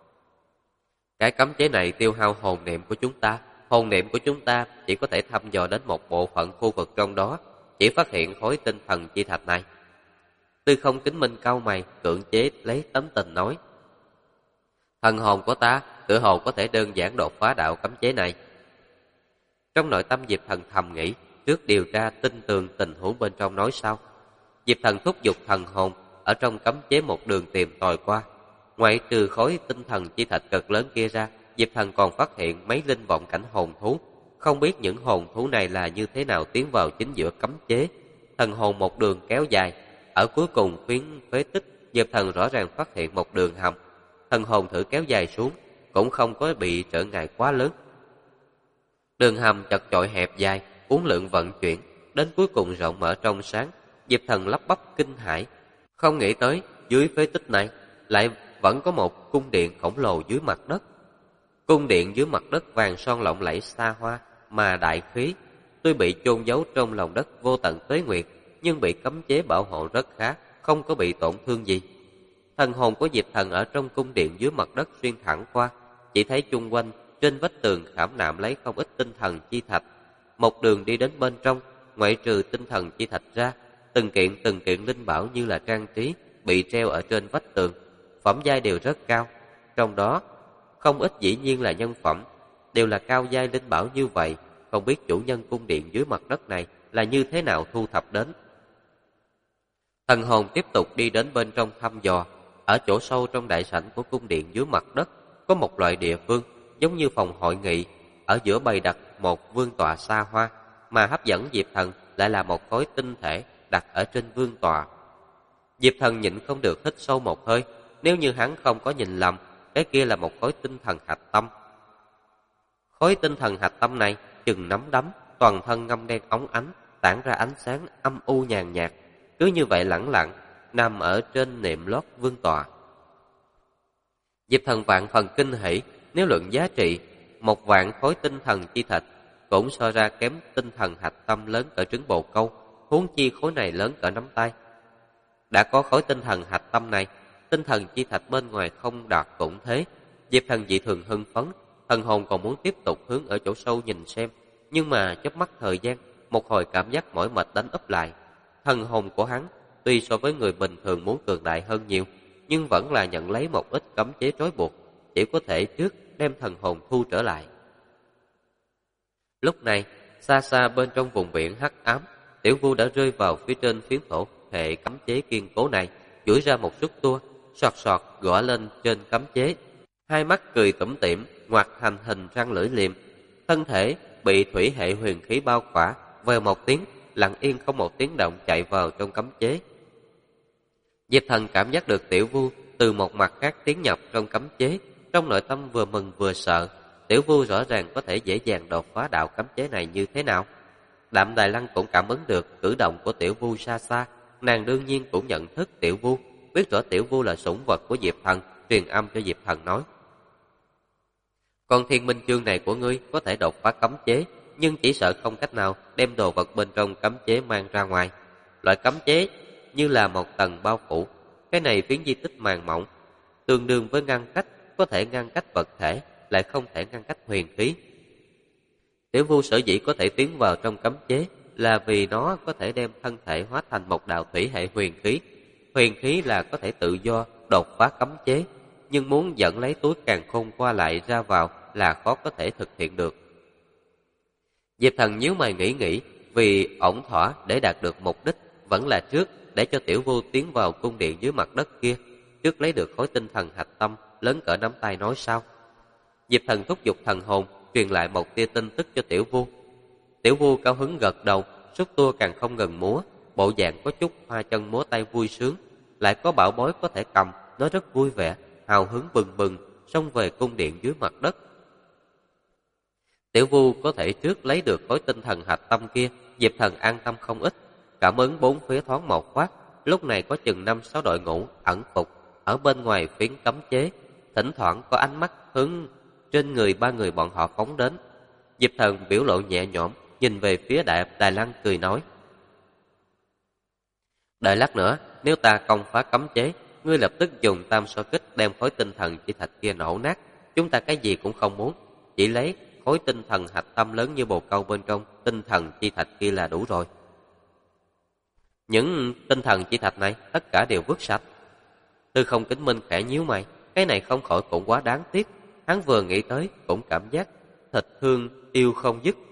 cái cấm chế này tiêu hao hồn niệm của chúng ta. Hồn niệm của chúng ta chỉ có thể thăm dò đến một bộ phận khu vực trong đó, chỉ phát hiện khối tinh thần chi thạch này. Tư Không Kính Minh cau mày, cưỡng chế lấy tấm tình nói: thần hồn của ta tựa hồ có thể đơn giản đột phá đạo cấm chế này. Trong nội tâm Diệp Thần thầm nghĩ, trước điều tra tinh tường tình huống bên trong nói sau. Diệp Thần thúc giục thần hồn ở trong cấm chế một đường tìm tòi qua. Ngoại trừ khối tinh thần chi thạch cực lớn kia ra, Diệp Thần còn phát hiện mấy linh vọng cảnh hồn thú. Không biết những hồn thú này là như thế nào tiến vào chính giữa cấm chế. Thần hồn một đường kéo dài, ở cuối cùng phiến phế tích, Diệp Thần rõ ràng phát hiện một đường hầm. Thần hồn thử kéo dài xuống, cũng không có bị trở ngại quá lớn. Đường hầm chật chội hẹp dài, uốn lượn vận chuyển, đến cuối cùng rộng mở trong sáng. Diệp Thần lắp bắp kinh hãi, không nghĩ tới dưới phế tích này lại vẫn có một cung điện khổng lồ dưới mặt đất. Cung điện dưới mặt đất vàng son lộng lẫy xa hoa mà đại khí, tuy bị chôn giấu trong lòng đất vô tận tuế nguyệt, nhưng bị cấm chế bảo hộ rất khá, không có bị tổn thương gì. Thần hồn của Diệp Thần ở trong cung điện dưới mặt đất xuyên thẳng qua, chỉ thấy chung quanh trên vách tường khảm nạm lấy không ít tinh thần chi thạch. Một đường đi đến bên trong, ngoại trừ tinh thần chi thạch ra, từng kiện linh bảo như là trang trí bị treo ở trên vách tường, phẩm giai đều rất cao. Trong đó không ít dĩ nhiên là nhân phẩm, đều là cao giai linh bảo như vậy. Không biết chủ nhân cung điện dưới mặt đất này là như thế nào thu thập đến. Thần hồn tiếp tục đi đến bên trong thăm dò. Ở chỗ sâu trong đại sảnh của cung điện dưới mặt đất có một loại địa phương giống như phòng hội nghị, ở giữa bày đặt một vương tọa xa hoa, mà hấp dẫn Diệp Thần lại là một khối tinh thể đặt ở trên vương tọa. Diệp Thần nhịn không được hít sâu một hơi, nếu như hắn không có nhìn lầm, cái kia là một khối tinh thần hạch tâm. Khối tinh thần hạch tâm này chừng nắm đấm, toàn thân ngăm đen óng ánh, tản ra ánh sáng âm u nhàn nhạt, cứ như vậy lẳng lặng nằm ở trên nệm lót vương tọa. Diệp Thần vạn phần kinh hỉ, nếu luận giá trị, 1.000 khối tinh thần chi thạch cũng so ra kém tinh thần hạch tâm lớn cỡ trứng bồ câu, huống chi khối này lớn cỡ nắm tay. Đã có khối tinh thần hạch tâm này, tinh thần chi thạch bên ngoài không đạt cũng thế. Diệp Thần dị thường hưng phấn, thần hồn còn muốn tiếp tục hướng ở chỗ sâu nhìn xem, nhưng mà chớp mắt thời gian, một hồi cảm giác mỏi mệt đánh úp lại. Thần hồn của hắn tuy so với người bình thường muốn cường đại hơn nhiều, nhưng vẫn là nhận lấy một ít cấm chế trói buộc, chỉ có thể trước đem thần hồn thu trở lại. Lúc này, xa xa bên trong vùng biển hắc ám, Tiểu Vu đã rơi vào phía trên phiến thổ hệ cấm chế kiên cố này, duỗi ra một xúc tua, soạt soạt gõ lên trên cấm chế. Hai mắt cười tủm tỉm, ngoặt thành hình răng lưỡi liềm, thân thể bị thủy hệ huyền khí bao khỏa, vèo một tiếng, lặng yên không một tiếng động chạy vào trong cấm chế. Diệp Thần cảm giác được Tiểu Vu từ một mặt khác tiến nhập trong cấm chế, trong nội tâm vừa mừng vừa sợ. Tiểu Vu rõ ràng có thể dễ dàng đột phá đạo cấm chế này như thế nào. Đạm Đài Lăng cũng cảm ứng được cử động của Tiểu Vu xa xa, nàng đương nhiên cũng nhận thức Tiểu Vu, biết rõ Tiểu Vu là sủng vật của Diệp Thần, truyền âm cho Diệp Thần nói: con Thiên Minh Chương này của ngươi có thể đột phá cấm chế, nhưng chỉ sợ không cách nào đem đồ vật bên trong cấm chế mang ra ngoài. Loại cấm chế như là một tầng bao phủ, cái này phiến di tích màng mỏng, tương đương với ngăn cách, có thể ngăn cách vật thể, lại không thể ngăn cách huyền khí. Tiểu Vu sở dĩ có thể tiến vào trong cấm chế là vì nó có thể đem thân thể hóa thành một đạo thủy hệ huyền khí. Huyền khí là có thể tự do đột phá cấm chế, nhưng muốn dẫn lấy túi càn khôn qua lại ra vào là khó có thể thực hiện được. Diệp Thần nhíu mày nghĩ, vì ổn thỏa để đạt được mục đích, vẫn là trước để cho Tiểu Vu tiến vào cung điện dưới mặt đất kia. trước lấy được khối tinh thần hạch tâm lớn cỡ nắm tay nói sau. Diệp Thần thúc giục thần hồn, truyền lại một tia tin tức cho Tiểu Vu. Tiểu Vu cao hứng gật đầu, xúc tua càng không ngừng múa, bộ dạng có chút hoa chân múa tay vui sướng, lại có bảo bối có thể cầm, nó rất vui vẻ, hào hứng bừng bừng, xông về cung điện dưới mặt đất. Tiểu Vu có thể trước lấy được khối tinh thần hạch tâm kia, Diệp Thần an tâm không ít, cảm ứng bốn phía thoáng một phát, lúc này có chừng 5-6 đội ngũ ẩn phục ở bên ngoài phiến cấm chế, thỉnh thoảng có ánh mắt hướng trên người ba người bọn họ phóng đến. Diệp Thần biểu lộ nhẹ nhõm, nhìn về phía Đài Lăng cười nói: đợi lát nữa, nếu ta công phá cấm chế, ngươi lập tức dùng tam so kích đem khối tinh thần chi thạch kia nổ nát. Chúng ta cái gì cũng không muốn, chỉ lấy khối tinh thần hạch tâm lớn như bồ câu bên trong tinh thần chi thạch kia là đủ rồi. Những tinh thần chi thạch này tất cả đều vứt sạch. Tư Không Kính Minh khẽ nhíu mày, cái này không khỏi cũng quá đáng tiếc. Hắn vừa nghĩ tới cũng cảm giác thịt thương tiêu không dứt.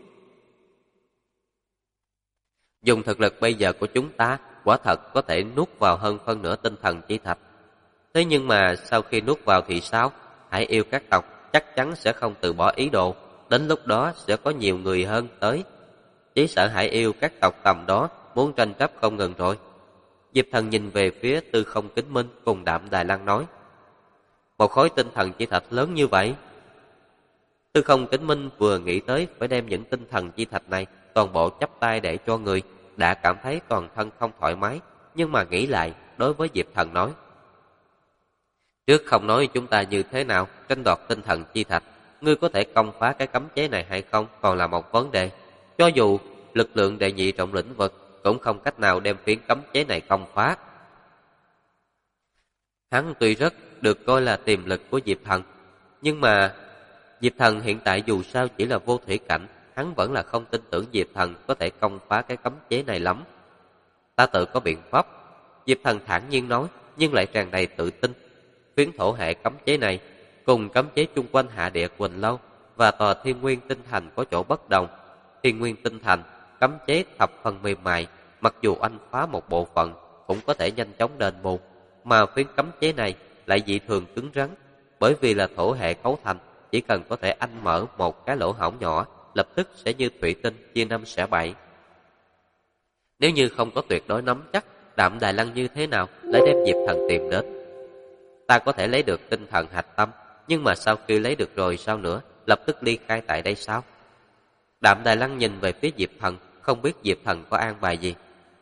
Dùng thực lực bây giờ của chúng ta, quả thật có thể nuốt vào hơn phân nửa tinh thần chi thạch. Thế nhưng mà sau khi nuốt vào thì sao? Hải yêu các tộc chắc chắn sẽ không từ bỏ ý đồ. Đến lúc đó sẽ có nhiều người hơn tới. Chỉ sợ Hải yêu các tộc tầm đó muốn tranh chấp không ngừng rồi. Diệp Thần nhìn về phía Tư Không Kính Minh cùng Đạm Đài Lăng nói: một khối tinh thần chi thạch lớn như vậy. Tư Không Kính Minh vừa nghĩ tới phải đem những tinh thần chi thạch này toàn bộ chắp tay để cho người, đã cảm thấy toàn thân không thoải mái, nhưng mà nghĩ lại, đối với Diệp Thần nói: trước không nói chúng ta như thế nào tranh đoạt tinh thần chi thạch, ngươi có thể công phá cái cấm chế này hay không còn là một vấn đề. Cho dù lực lượng đệ nhị trọng lĩnh vực cũng không cách nào đem phiến cấm chế này công phá. Hắn tuy rất được coi là tiềm lực của Diệp Thần, nhưng mà Diệp Thần hiện tại dù sao chỉ là vô thủy cảnh, hắn vẫn là không tin tưởng Diệp Thần có thể công phá cái cấm chế này lắm. Ta tự có biện pháp, Diệp Thần thản nhiên nói, nhưng lại tràn đầy tự tin. Phiến thổ hệ cấm chế này cùng cấm chế chung quanh Hạ Địa Quỳnh Lâu và tòa Thiên Nguyên Tinh Thành có chỗ bất đồng. Thiên Nguyên Tinh Thành cấm chế thập phần mềm mại, mặc dù anh phá một bộ phận cũng có thể nhanh chóng đền bù, mà phiến cấm chế này lại dị thường cứng rắn, bởi vì là thổ hệ cấu thành, chỉ cần có thể anh mở một cái lỗ hổng nhỏ, lập tức sẽ như thủy tinh chia năm xẻ bảy. Nếu như không có tuyệt đối nắm chắc, Đạm Đài Lăng như thế nào lại đem Diệp Thần tìm đến? Ta có thể lấy được tinh thần hạch tâm, nhưng mà sau khi lấy được rồi sao nữa, lập tức ly khai tại đây sao? Đạm Đài Lăng nhìn về phía Diệp Thần, không biết Diệp Thần có an bài gì.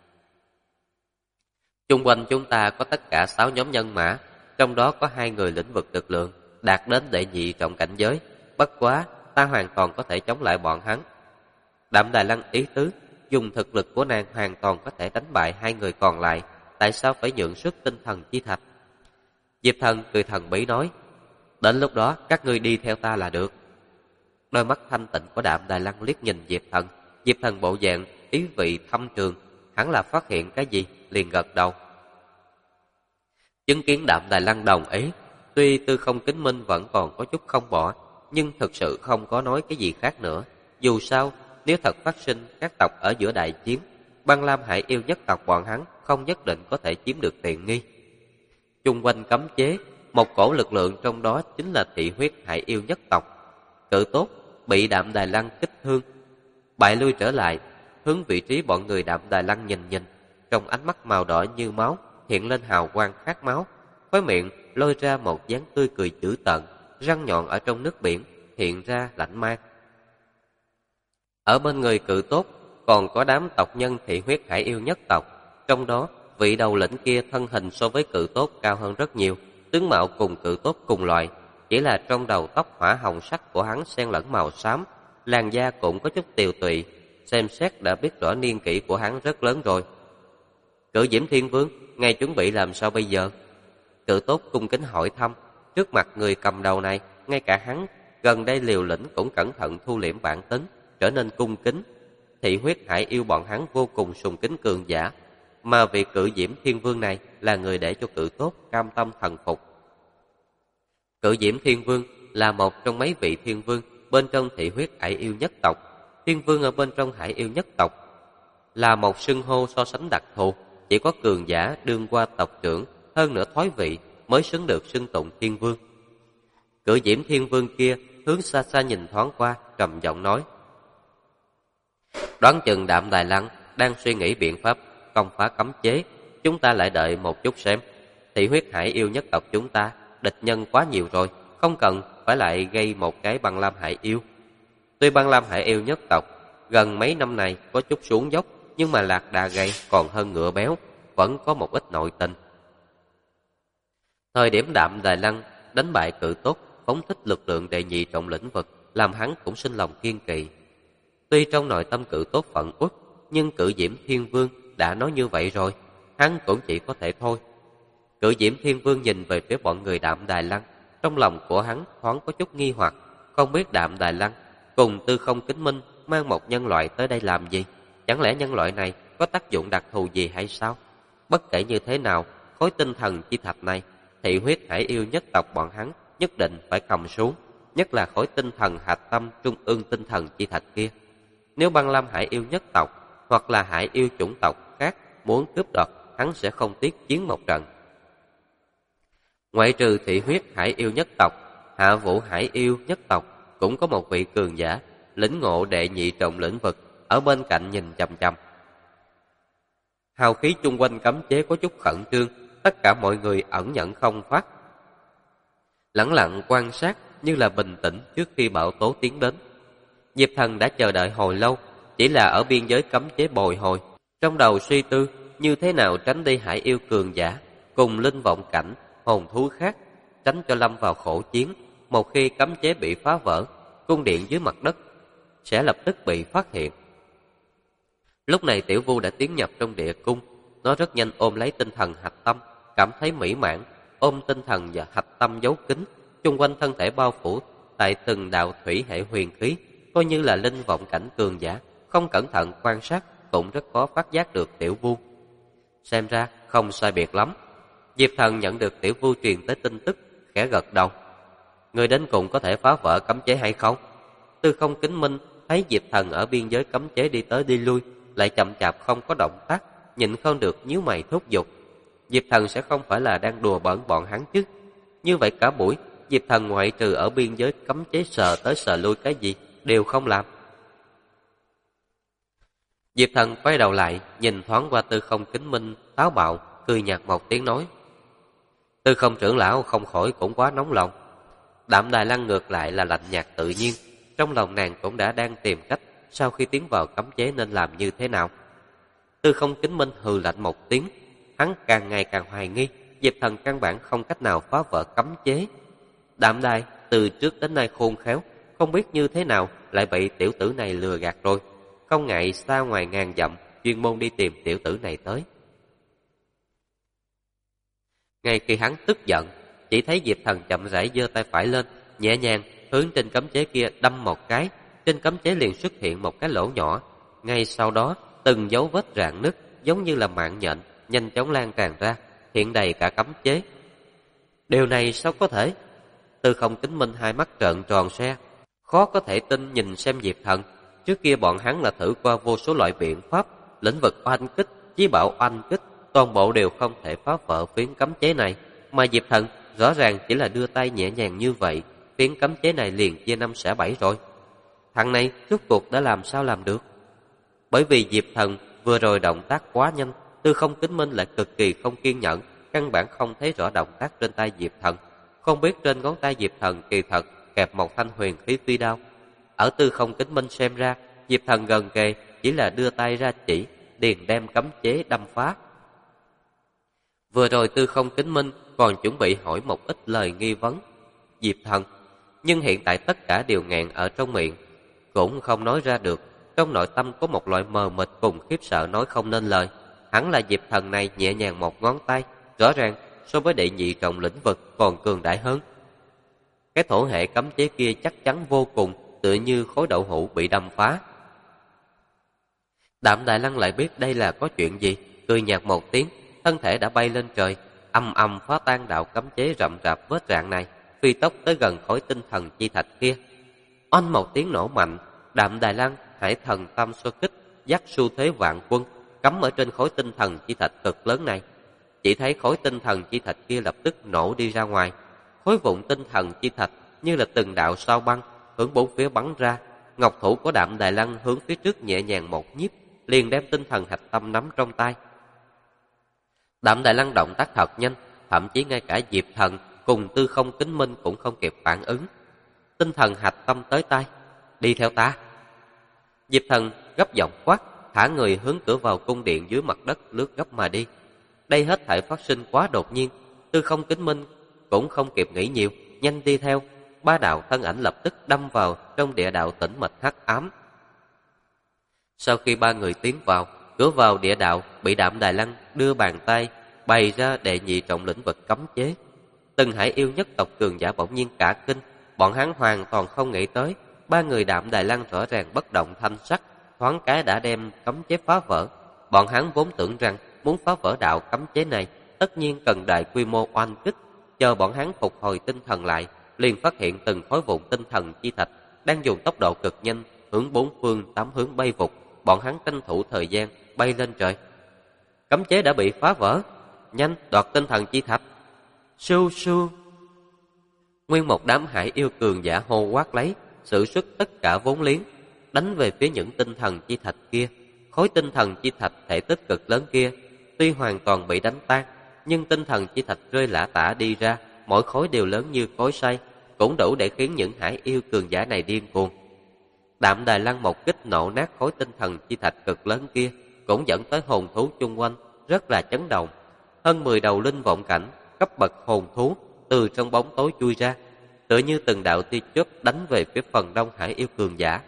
Chung quanh chúng ta có tất cả 6 nhóm nhân mã, trong đó có 2 người lĩnh vực lực lượng, đạt đến đệ nhị trọng cảnh giới. Bất quá, ta hoàn toàn có thể chống lại bọn hắn. Đạm Đài Lăng ý tứ, dùng thực lực của nàng hoàn toàn có thể đánh bại 2 người còn lại, tại sao phải nhượng sức tinh thần chi thạch? Diệp Thần cười thần bí nói: đến lúc đó các ngươi đi theo ta là được. Đôi mắt thanh tịnh của Đạm Đài Lăng liếc nhìn Diệp Thần bộ dạng ý vị thâm trường, hắn là phát hiện cái gì liền gật đầu. Chứng kiến Đạm Đài Lăng đồng ý, tuy Tư Không Kính Minh vẫn còn có chút không bỏ, nhưng thực sự không có nói cái gì khác nữa. Dù sao, nếu thật phát sinh các tộc ở giữa đại chiến, Băng Lam Hải yêu nhất tộc bọn hắn không nhất định có thể chiếm được tiện nghi. Chung quanh cấm chế, một cổ lực lượng trong đó chính là thị huyết Hải yêu nhất tộc. Cự tốt bị Đạm Đài Lăng kích thương, bại lui trở lại, hướng vị trí bọn người Đạm Đài Lăng nhìn, trong ánh mắt màu đỏ như máu hiện lên hào quang khát máu, khóe miệng lôi ra một dáng tươi cười dữ tợn, răng nhọn ở trong nước biển hiện ra lạnh mang. Ở bên người Cự tốt còn có đám tộc nhân thị huyết Hải yêu nhất tộc, trong đó vị đầu lĩnh kia thân hình so với Cự tốt cao hơn rất nhiều, tướng mạo cùng Cự tốt cùng loại, chỉ là trong đầu tóc hỏa hồng sắc của hắn xen lẫn màu xám, làn da cũng có chút tiều tụy, xem xét đã biết rõ niên kỷ của hắn rất lớn rồi. Cự Diễm Thiên Vương, ngài chuẩn bị làm sao bây giờ? Cự tốt cung kính hỏi thăm. Trước mặt người cầm đầu này, ngay cả hắn gần đây liều lĩnh cũng cẩn thận thu liễm bản tính, trở nên cung kính. Thị huyết Hải yêu bọn hắn vô cùng sùng kính cường giả, mà vị Cự Diễm Thiên Vương này là người để cho Cự tốt cam tâm thần phục. Cự Diễm Thiên Vương là một trong mấy vị thiên vương bên trong thị huyết Hải yêu nhất tộc. Thiên vương ở bên trong Hải yêu nhất tộc là một xưng hô so sánh đặc thù, chỉ có cường giả đương qua tộc trưởng, hơn nữa thoái vị mới xứng được xưng tụng thiên vương. Cự Diễm Thiên Vương kia hướng xa xa nhìn thoáng qua, trầm giọng nói: đoán chừng Đạm Đài Lăng đang suy nghĩ biện pháp công phá cấm chế, chúng ta lại đợi một chút xem. Thị huyết hải yêu nhất tộc chúng ta địch nhân quá nhiều rồi, không cần phải lại gây một cái Băng Lam Hải yêu. Tuy Băng Lam Hải yêu nhất tộc gần mấy năm này có chút xuống dốc, nhưng mà lạc đà gầy còn hơn ngựa béo, vẫn có một ít nội tình. Thời điểm Đạm Đài Lăng đánh bại Cự Tốt, phóng thích lực lượng đệ nhị trọng lĩnh vực, làm hắn cũng sinh lòng kiên kỵ. Tuy trong nội tâm Cự Tốt phẫn uất, nhưng Cự Diễm Thiên Vương đã nói như vậy rồi, hắn cũng chỉ có thể thôi. Cự Diễm Thiên Vương nhìn về phía bọn người Đạm Đài Lăng, trong lòng của hắn thoáng có chút nghi hoặc, không biết Đạm Đài Lăng cùng Tư Không Kính Minh mang một nhân loại tới đây làm gì? Chẳng lẽ nhân loại này có tác dụng đặc thù gì hay sao? Bất kể như thế nào, khối tinh thần chi thạch này, thị huyết hải yêu nhất tộc bọn hắn nhất định phải cầm xuống, nhất là khối tinh thần hạch tâm trung ương tinh thần chi thạch kia. Nếu Băng Lam Hải yêu nhất tộc hoặc là hải yêu chủng tộc khác muốn cướp đoạt, hắn sẽ không tiếc chiến một trận. Ngoại trừ thị huyết hải yêu nhất tộc, Hạ Vũ hải yêu nhất tộc cũng có một vị cường giả lĩnh ngộ đệ nhị trọng lĩnh vực ở bên cạnh nhìn chằm chằm. Hào khí chung quanh cấm chế có chút khẩn trương, tất cả mọi người ẩn nhẫn không phát, lẳng lặng quan sát như là bình tĩnh trước khi bão tố tiến đến. Diệp Thần đã chờ đợi hồi lâu, chỉ là ở biên giới cấm chế bồi hồi, trong đầu suy tư như thế nào tránh đi hải yêu cường giả cùng linh vọng cảnh hồn thú khác, tránh cho lâm vào khổ chiến. Một khi cấm chế bị phá vỡ, cung điện dưới mặt đất sẽ lập tức bị phát hiện. Lúc này Tiểu Vu đã tiến nhập trong địa cung, nó rất nhanh ôm lấy tinh thần hạch tâm, cảm thấy mỹ mãn, ôm tinh thần và hạch tâm giấu kín, chung quanh thân thể bao phủ tại từng đạo thủy hệ huyền khí, coi như là linh vọng cảnh cường giả, không cẩn thận quan sát cũng rất khó phát giác được Tiểu Vu. Xem ra không sai biệt lắm. Diệp Thần nhận được Tiểu Vu truyền tới tin tức, khẽ gật đầu. Người đến cùng có thể phá vỡ cấm chế hay không? Tư Không Kính Minh thấy Diệp Thần ở biên giới cấm chế đi tới đi lui, lại chậm chạp không có động tác, nhịn không được nhíu mày thúc giục. Diệp Thần sẽ không phải là đang đùa bỡn bọn hắn chứ? Như vậy cả buổi, Diệp Thần ngoại trừ ở biên giới cấm chế sờ tới sờ lui cái gì đều không làm. Diệp Thần quay đầu lại, nhìn thoáng qua Tư Không Kính Minh táo bạo, cười nhạt một tiếng nói: Tư Không trưởng lão không khỏi cũng quá nóng lòng. Đạm Đài Lăng ngược lại là lạnh nhạt tự nhiên, trong lòng nàng cũng đã đang tìm cách sau khi tiến vào cấm chế nên làm như thế nào. Tư Không Kính Minh hừ lạnh một tiếng, hắn càng ngày càng hoài nghi Diệp Thần căn bản không cách nào phá vỡ cấm chế. Đạm Đài từ trước đến nay khôn khéo, không biết như thế nào lại bị tiểu tử này lừa gạt rồi, không ngại xa ngoài ngàn dặm chuyên môn đi tìm tiểu tử này tới. Ngay khi hắn tức giận, chỉ thấy Diệp Thần chậm rãi giơ tay phải lên, nhẹ nhàng hướng trên cấm chế kia đâm một cái, trên cấm chế liền xuất hiện một cái lỗ nhỏ. Ngay sau đó, từng dấu vết rạn nứt giống như là mạng nhện nhanh chóng lan tràn ra, hiện đầy cả cấm chế. Điều này sao có thể? Tư Không Kính Minh hai mắt trợn tròn xe, khó có thể tin nhìn xem Diệp Thần. Trước kia bọn hắn là thử qua vô số loại biện pháp, lĩnh vực oanh kích, chí bảo oanh kích, toàn bộ đều không thể phá vỡ phiến cấm chế này, mà Diệp Thần rõ ràng chỉ là đưa tay nhẹ nhàng như vậy, phiến cấm chế này liền chia 5 xẻ 7 rồi. Thằng này rốt cuộc đã làm sao làm được? Bởi vì Diệp Thần vừa rồi động tác quá nhanh, Tư Không Kính Minh lại cực kỳ không kiên nhẫn, căn bản không thấy rõ động tác trên tay Diệp Thần, không biết trên ngón tay Diệp Thần kỳ thật kẹp một thanh huyền khí phi đao. Ở Tư Không Kính Minh xem ra, Diệp Thần gần kề chỉ là đưa tay ra chỉ, liền đem cấm chế đâm phá. Vừa rồi Tư Không Kính Minh còn chuẩn bị hỏi một ít lời nghi vấn Diệp Thần, nhưng hiện tại tất cả đều nghẹn ở trong miệng, cũng không nói ra được. Trong nội tâm có một loại mờ mịt cùng khiếp sợ nói không nên lời. Hẳn là Diệp Thần này nhẹ nhàng một ngón tay, rõ ràng so với đệ nhị trọng lĩnh vực còn cường đại hơn. Cái thổ hệ cấm chế kia chắc chắn vô cùng, tựa như khối đậu hũ bị đâm phá. Đạm Đài Lăng lại biết đây là có chuyện gì, cười nhạt một tiếng, thân thể đã bay lên trời, ầm ầm phá tan đạo cấm chế rậm rạp vết rạn này, phi tốc tới gần khối tinh thần chi thạch kia. Oanh một tiếng nổ mạnh, Đạm Đài Lăng hải thần tâm sơ kích dắt xu thế vạn quân cắm ở trên khối tinh thần chi thạch cực lớn này. chỉ thấy khối tinh thần chi thạch kia lập tức nổ đi ra ngoài. Khối vụn tinh thần chi thạch như là từng đạo sao băng hướng bốn phía bắn ra. Ngọc thủ của Đạm Đài Lăng hướng phía trước nhẹ nhàng một nhíp, liền đem tinh thần hạch tâm nắm trong tay. Đạm Đài Lăng động tác thật nhanh, thậm chí ngay cả Diệp Thần cùng Tư Không Kính Minh cũng không kịp phản ứng. Tinh thần hạch tâm tới tay, đi theo ta. Diệp Thần gấp giọng quát, thả người hướng cửa vào cung điện dưới mặt đất lướt gấp mà đi. Đây hết thảy phát sinh quá đột nhiên, Tư Không Kính Minh cũng không kịp nghĩ nhiều, nhanh đi theo. Ba đạo thân ảnh lập tức đâm vào trong địa đạo tĩnh mịch hắc ám. Sau khi ba người tiến vào, cửa vào địa đạo bị Đạm Đài Lăng đưa bàn tay bày ra đệ nhị trọng lĩnh vực cấm chế. Từng hải yêu nhất tộc cường giả bỗng nhiên cả kinh, bọn hắn hoàn toàn không nghĩ tới ba người Đạm Đài Lăng rõ ràng bất động thanh sắc, thoáng cái đã đem cấm chế phá vỡ. Bọn hắn vốn tưởng rằng muốn phá vỡ đạo cấm chế này tất nhiên cần đại quy mô oanh kích, chờ bọn hắn phục hồi tinh thần lại, liền phát hiện từng khối vụn tinh thần chi thạch đang dùng tốc độ cực nhanh hướng bốn phương tám hướng bay vụt. Bọn hắn tranh thủ thời gian bay lên trời. Cấm chế đã bị phá vỡ, nhanh đoạt tinh thần chi thạch. Su su. Nguyên một đám hải yêu cường giả hô quát lấy, sử xuất tất cả vốn liếng đánh về phía những tinh thần chi thạch kia. Khối tinh thần chi thạch thể tích cực lớn kia tuy hoàn toàn bị đánh tan, nhưng tinh thần chi thạch rơi lả tả đi ra, mỗi khối đều lớn như cối xay, cũng đủ để khiến những hải yêu cường giả này điên cuồng. Đạm Đài Lăng một kích nổ nát khối tinh thần chi thạch cực lớn kia, cũng dẫn tới hồn thú chung quanh rất là chấn động. Hơn 10 đầu linh vọng cảnh cấp bậc hồn thú từ trong bóng tối chui ra, tựa như từng đạo tia chớp đánh về phía phần đông hải yêu cường giả.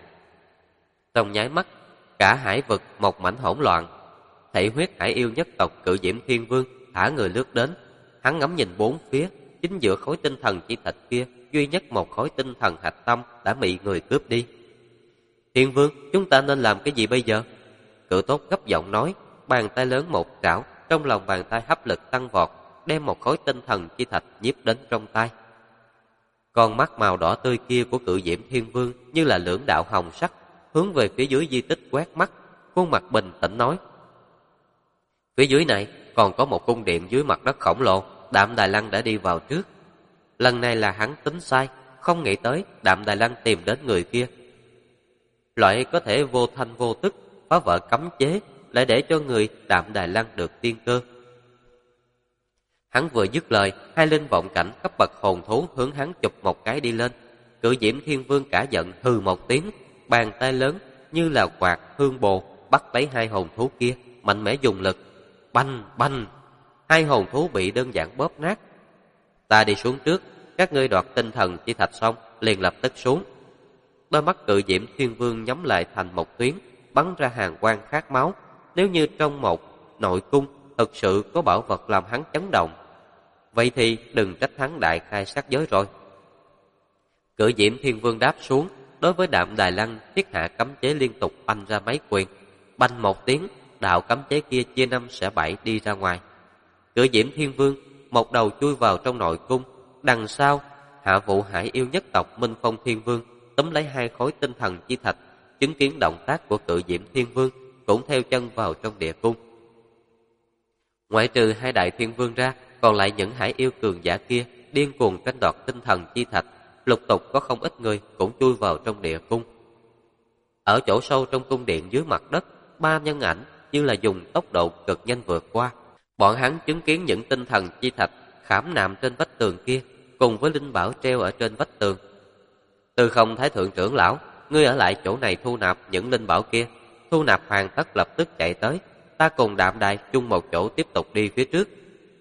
Trong nháy mắt, cả hải vực một mảnh hỗn loạn. Thể huyết hải yêu nhất tộc Cự Diễm Thiên Vương thả người lướt đến, hắn ngắm nhìn bốn phía, chính giữa khối tinh thần chi thạch kia, duy nhất một khối tinh thần hạch tâm đã bị người cướp đi. Thiên Vương, chúng ta nên làm cái gì bây giờ? Cự Tốt gấp giọng nói, bàn tay lớn một trảo, trong lòng bàn tay hấp lực tăng vọt, đem một khối tinh thần chi thạch nhiếp đến trong tay. Con mắt màu đỏ tươi kia của Cự Diễm Thiên Vương như là lưỡng đạo hồng sắc, hướng về phía dưới di tích quét mắt, khuôn mặt bình tĩnh nói: phía dưới này còn có một cung điện dưới mặt đất khổng lồ, Đạm Đài Lăng đã đi vào trước. Lần này là hắn tính sai, không nghĩ tới Đạm Đài Lăng tìm đến người kia. Loại có thể vô thanh vô tức phá vỡ cấm chế, lại để cho người Đạm Đài Lăng được tiên cơ. Hắn vừa dứt lời, hai linh vọng cảnh cấp bậc hồn thú hướng hắn chụp một cái đi lên. Cự Diễm Thiên Vương cả giận hừ một tiếng, bàn tay lớn như là quạt hương bồ bắt lấy hai hồn thú kia, mạnh mẽ dùng lực, banh banh. Hai hồn thú bị đơn giản bóp nát. Ta đi xuống trước, các ngươi đoạt tinh thần chi thạch xong liền lập tức xuống. Đôi mắt Cự Diễm Thiên Vương nhắm lại thành một tuyến, bắn ra hàn quang khát máu. Nếu như trong một nội cung thực sự có bảo vật làm hắn chấn động, vậy thì đừng trách hắn đại khai sát giới rồi. Cự Diễm Thiên Vương đáp xuống, đối với Đạm Đài Lăng thiết hạ cấm chế liên tục oanh ra mấy quyền. Banh một tiếng, đạo cấm chế kia chia 5/7 đi ra ngoài. Cự Diễm Thiên Vương một đầu chui vào trong nội cung, đằng sau Hạ Vụ hải yêu nhất tộc Minh Phong Thiên Vương túm lấy hai khối tinh thần chi thạch, chứng kiến động tác của Cự Diễm Thiên Vương cũng theo chân vào trong địa cung. Ngoại trừ hai đại thiên vương ra, còn lại những hải yêu cường giả kia điên cuồng tranh đoạt tinh thần chi thạch, lục tục có không ít người cũng chui vào trong địa cung. Ở chỗ sâu trong cung điện dưới mặt đất, ba nhân ảnh như là dùng tốc độ cực nhanh vượt qua. Bọn hắn chứng kiến những tinh thần chi thạch khảm nạm trên vách tường kia, cùng với linh bảo treo ở trên vách tường. Tư Không Thái Thượng trưởng lão, ngươi ở lại chỗ này thu nạp những linh bảo kia. Thu nạp hoàn tất lập tức chạy tới, ta cùng Đạm Đài chung một chỗ tiếp tục đi phía trước.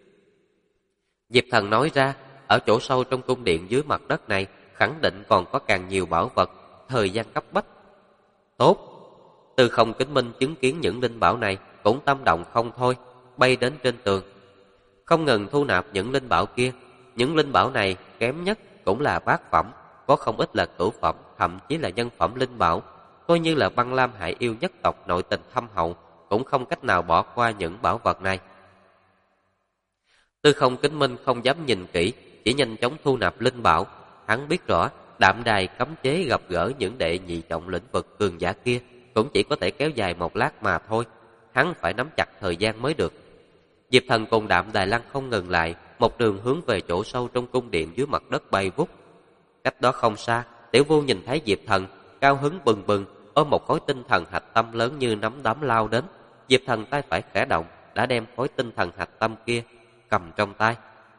Diệp Thần nói ra, ở chỗ sâu trong cung điện dưới mặt đất này khẳng định còn có càng nhiều bảo vật, thời gian cấp bách. Tốt. Tư Không Kính Minh chứng kiến những linh bảo này cũng tâm động không thôi, bay đến trên tường, không ngừng thu nạp những linh bảo kia. Những linh bảo này kém nhất cũng là bát phẩm, có không ít là cửu phẩm, thậm chí là nhân phẩm linh bảo. Coi như là Băng Lam hải yêu nhất tộc nội tình thâm hậu, cũng không cách nào bỏ qua những bảo vật này. Tư Không Kính Minh không dám nhìn kỹ, chỉ nhanh chóng thu nạp linh bảo. Hắn biết rõ Đạm Đài cấm chế gặp gỡ những đệ nhị trọng lĩnh vực cường giả kia cũng chỉ có thể kéo dài một lát mà thôi. Hắn phải nắm chặt thời gian mới được. Diệp Thần cùng Đạm Đài Lăng không ngừng lại, một đường hướng về chỗ sâu trong cung điện dưới mặt đất bay vút. Cách đó không xa, Tiểu Vu nhìn thấy Diệp Thần cao hứng bừng bừng ôm một khối tinh thần hạch tâm lớn như nắm đấm lao đến. Diệp Thần tay phải khẽ động, đã đem khối tinh thần hạch tâm kia cầm trong tay.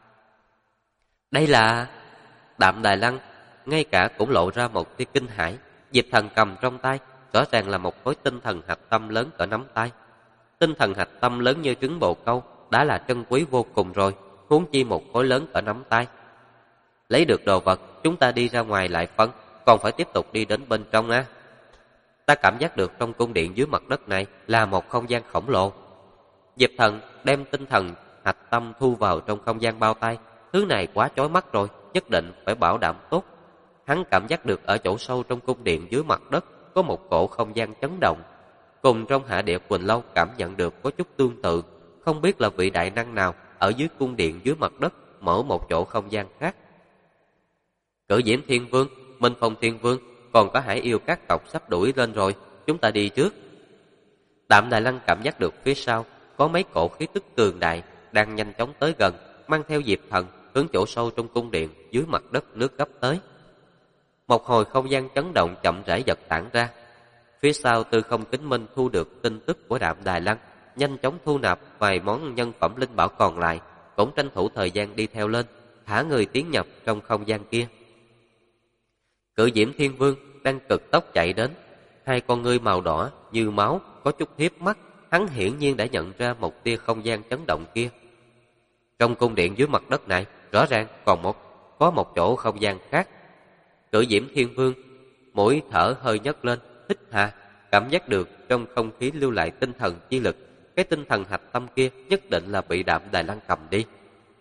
Đây là... Đạm Đài Lăng ngay cả cũng lộ ra một tia kinh hãi. Diệp Thần cầm trong tay rõ ràng là một khối tinh thần hạch tâm lớn cỡ nắm tay. Tinh thần hạch tâm lớn như trứng bồ câu đã là trân quý vô cùng rồi, huống chi một khối lớn cỡ nắm tay. Lấy được đồ vật, chúng ta đi ra ngoài lại phân, còn phải tiếp tục đi đến bên trong á. Ta cảm giác được trong cung điện dưới mặt đất này là một không gian khổng lồ. Diệp Thần đem tinh thần hạch tâm thu vào trong không gian bao tay. Thứ này quá chói mắt rồi, nhất định phải bảo đảm tốt. Hắn cảm giác được ở chỗ sâu trong cung điện dưới mặt đất có một cổ không gian chấn động, cùng trong hạ địa Quỳnh Lâu cảm nhận được có chút tương tự. Không biết là vị đại năng nào ở dưới cung điện dưới mặt đất mở một chỗ không gian khác. Cử Diễm Thiên Vương, Minh Phong Thiên Vương, còn có Hải Yêu các tộc sắp đuổi lên rồi, chúng ta đi trước. Đạm Đài Lăng cảm giác được phía sau có mấy cổ khí tức cường đại đang nhanh chóng tới gần, mang theo Diệp Thần hướng chỗ sâu trong cung điện dưới mặt đất lướt gấp tới. Một hồi không gian chấn động chậm rãi giật tản ra. Phía sau Tư Không Kính Minh thu được tin tức của Đạm Đài Lăng, nhanh chóng thu nạp vài món nhân phẩm linh bảo còn lại, cũng tranh thủ thời gian đi theo lên, thả người tiến nhập trong không gian kia. Cử Diễm Thiên Vương đang cực tốc chạy đến, hai con ngươi màu đỏ như máu có chút hiếp mắt, hắn hiển nhiên đã nhận ra một tia không gian chấn động kia. Trong cung điện dưới mặt đất này rõ ràng còn có một chỗ không gian khác. Cử Diễm Thiên Vương mũi thở hơi nhấc lên, hít hà, cảm giác được trong không khí lưu lại tinh thần chi lực. Cái tinh thần hạch tâm kia nhất định là bị Đạm Đài Lăng cầm đi.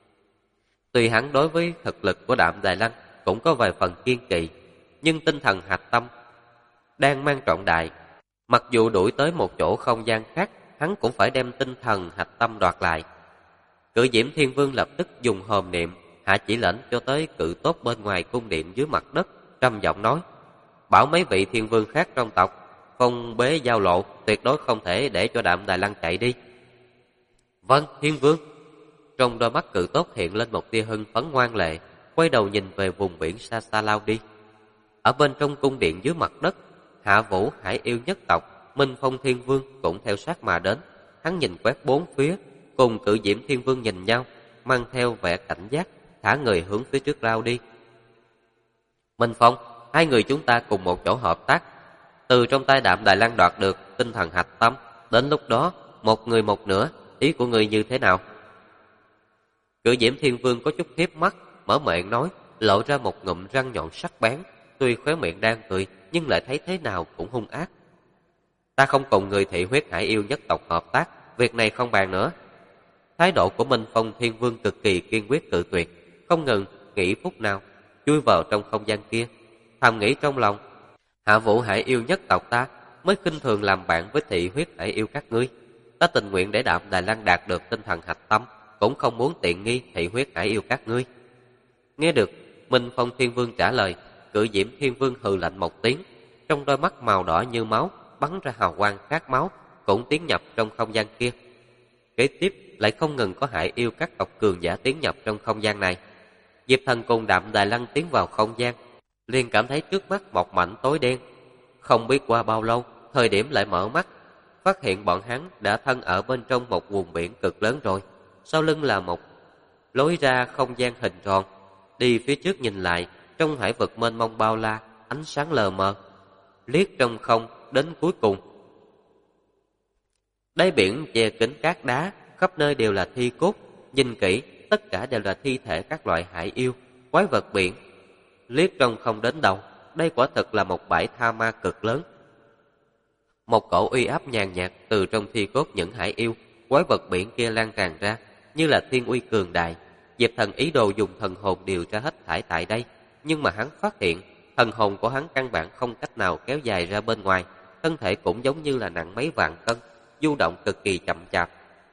Tuy hắn đối với thực lực của Đạm Đài Lăng cũng có vài phần kiên kỵ, nhưng tinh thần hạch tâm đang mang trọng đại. Mặc dù đuổi tới một chỗ không gian khác, hắn cũng phải đem tinh thần hạch tâm đoạt lại. Cử Diễm Thiên Vương lập tức dùng hồn niệm hạ chỉ lệnh cho tới cự tốt bên ngoài cung điện dưới mặt đất, trầm giọng nói: bảo mấy vị thiên vương khác trong tộc phong bế giao lộ, tuyệt đối không thể để cho Đạm Đài Lăng chạy đi. Vâng, Thiên Vương. Trong đôi mắt cự tốt hiện lên một tia hưng phấn ngoan lệ, quay đầu nhìn về vùng biển xa xa lao đi. Ở bên trong cung điện dưới mặt đất, Hạ Vũ Hải Yêu nhất tộc, Minh Phong Thiên Vương cũng theo sát mà đến. Hắn nhìn quét bốn phía, cùng Cử Diễm Thiên Vương nhìn nhau, mang theo vẻ cảnh giác, thả người hướng phía trước lao đi. Minh Phong, hai người chúng ta cùng một chỗ hợp tác, từ trong tay Đạm Đài Lăng đoạt được tinh thần hạch tâm, đến lúc đó một người một nửa, ý của người như thế nào? Cử Diễm Thiên Vương có chút hiếp mắt, mở miệng nói, lộ ra một ngụm răng nhọn sắc bén. Tuy khóe miệng đang cười, nhưng lại thấy thế nào cũng hung ác. Ta không cùng người thị huyết Hải Yêu nhất tộc hợp tác, việc này không bàn nữa. Thái độ của Minh Phong Thiên Vương cực kỳ kiên quyết cự tuyệt, không ngừng nghĩ phút nào chui vào trong không gian kia, thầm nghĩ trong lòng: Hạ Vũ Hải Yêu nhất tộc ta mới khinh thường làm bạn với thị huyết Hải Yêu các ngươi. Ta tình nguyện để Đạm Đài Lăng đạt được tinh thần hạch tâm, cũng không muốn tiện nghi thị huyết Hải Yêu các ngươi. Nghe được Minh Phong Thiên Vương trả lời, Cử Diễm Thiên Vương hừ lạnh một tiếng, trong đôi mắt màu đỏ như máu bắn ra hào quang khát máu, cũng tiến nhập trong không gian kia. Kế tiếp lại không ngừng có Hải Yêu các tộc cường giả tiến nhập trong không gian này. Diệp Thần cùng Đạm Đài Lăng tiến vào không gian, liền cảm thấy trước mắt một mảnh tối đen. Không biết qua bao lâu, thời điểm lại mở mắt, phát hiện bọn hắn đã thân ở bên trong một vùng biển cực lớn rồi. Sau lưng là một lối ra không gian hình tròn. Đi phía trước nhìn lại, trong hải vực mênh mông bao la, ánh sáng lờ mờ, liếc trong không đến cuối cùng. Đáy biển che kín cát đá, khắp nơi đều là thi cốt. Nhìn kỹ, tất cả đều là thi thể các loại hải yêu, quái vật biển. Liếc trong không đến đầu, đây quả thực là một bãi tha ma cực lớn. Một cổ uy áp nhàn nhạt từ trong thi cốt những hải yêu, quái vật biển kia lan tràn ra, như là thiên uy cường đại. Diệp Thần ý đồ dùng thần hồn điều tra hết thảy tại đây, nhưng mà hắn phát hiện thần hồn của hắn căn bản không cách nào kéo dài ra bên ngoài, thân thể cũng giống như là nặng mấy vạn cân, du động cực kỳ chậm chạp.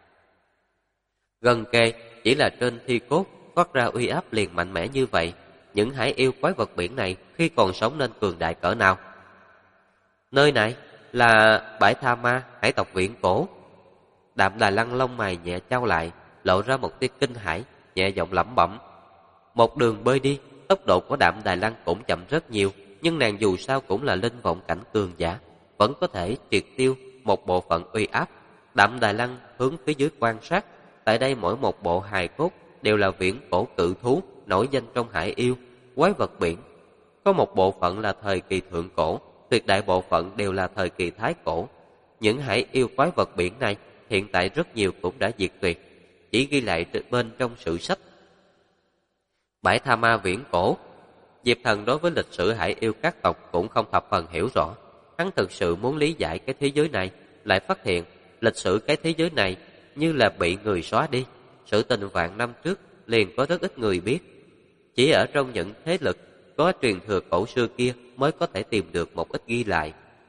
Gần kề chỉ là trên thi cốt phát ra uy áp liền mạnh mẽ như vậy. Những hải yêu quái vật biển này khi còn sống nên cường đại cỡ nào? Nơi này là bãi tha ma hải tộc viễn cổ. Đạm Đài Lăng lông mày nhẹ chau lại, lộ ra một tia kinh hãi, nhẹ giọng lẩm bẩm. Một đường bơi đi, tốc độ của Đạm Đài Lăng cũng chậm rất nhiều, nhưng nàng dù sao cũng là linh vọng cảnh cường giả, vẫn có thể triệt tiêu một bộ phận uy áp. Đạm Đài Lăng hướng phía dưới quan sát, tại đây mỗi một bộ hài cốt đều là viễn cổ cự thú nổi danh trong hải yêu, quái vật biển. Có một bộ phận là thời kỳ thượng cổ, tuyệt đại bộ phận đều là thời kỳ thái cổ. Những hải yêu quái vật biển này hiện tại rất nhiều cũng đã diệt tuyệt, chỉ ghi lại bên trong sử sách. Bãi Tha Ma viễn cổ. Diệp Thần đối với lịch sử hải yêu các tộc cũng không thập phần hiểu rõ. Hắn thực sự muốn lý giải cái thế giới này, lại phát hiện lịch sử cái thế giới này như là bị người xóa đi. Sự tình vạn năm trước liền có rất ít người biết. Chỉ ở trong những thế lực có truyền thừa cổ xưa kia mới có thể tìm được một ít ghi lại.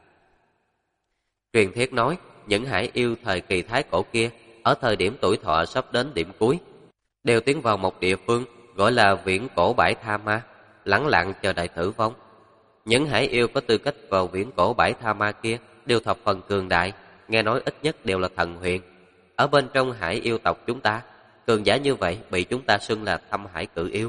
Truyền thuyết nói, những hải yêu thời kỳ thái cổ kia, ở thời điểm tuổi thọ sắp đến điểm cuối, đều tiến vào một địa phương gọi là viễn cổ bãi Tha Ma, lẳng lặng chờ đợi tử vong. Những hải yêu có tư cách vào viễn cổ bãi Tha Ma kia đều thập phần cường đại, nghe nói ít nhất đều là thần huyền. Ở bên trong hải yêu tộc chúng ta, cường giả như vậy bị chúng ta xưng là thâm hải cự yêu.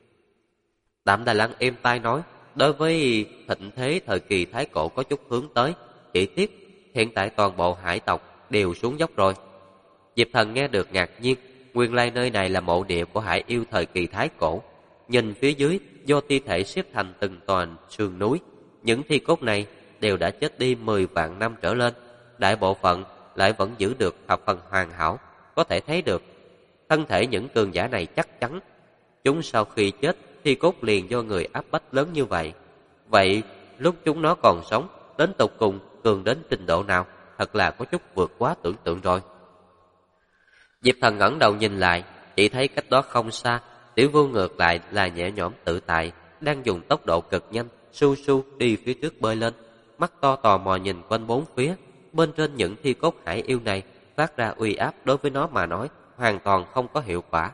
Đạm Đài Lăng êm tai nói, đối với thịnh thế thời kỳ thái cổ có chút hướng tới, chỉ tiếc hiện tại toàn bộ hải tộc đều xuống dốc rồi. Diệp Thần nghe được ngạc nhiên, nguyên lai nơi này là mộ địa của hải yêu thời kỳ thái cổ. Nhìn phía dưới, do thi thể xếp thành từng toàn sườn núi, những thi cốt này đều đã chết đi 10 vạn năm trở lên, đại bộ phận lại vẫn giữ được thập phần hoàn hảo. Có thể thấy được thân thể những cường giả này chắc chắn chúng sau khi chết thi cốt liền do người áp bách lớn như vậy. Vậy lúc chúng nó còn sống, đến tột cùng cường đến trình độ nào, thật là có chút vượt quá tưởng tượng rồi. Diệp Thần ngẩng đầu nhìn lại, chỉ thấy cách đó không xa, Tiểu Vu ngược lại là nhẹ nhõm tự tại, đang dùng tốc độ cực nhanh, su su đi phía trước bơi lên, mắt to tò mò nhìn quanh bốn phía. Bên trên những thi cốt hải yêu này phát ra uy áp đối với nó mà nói hoàn toàn không có hiệu quả.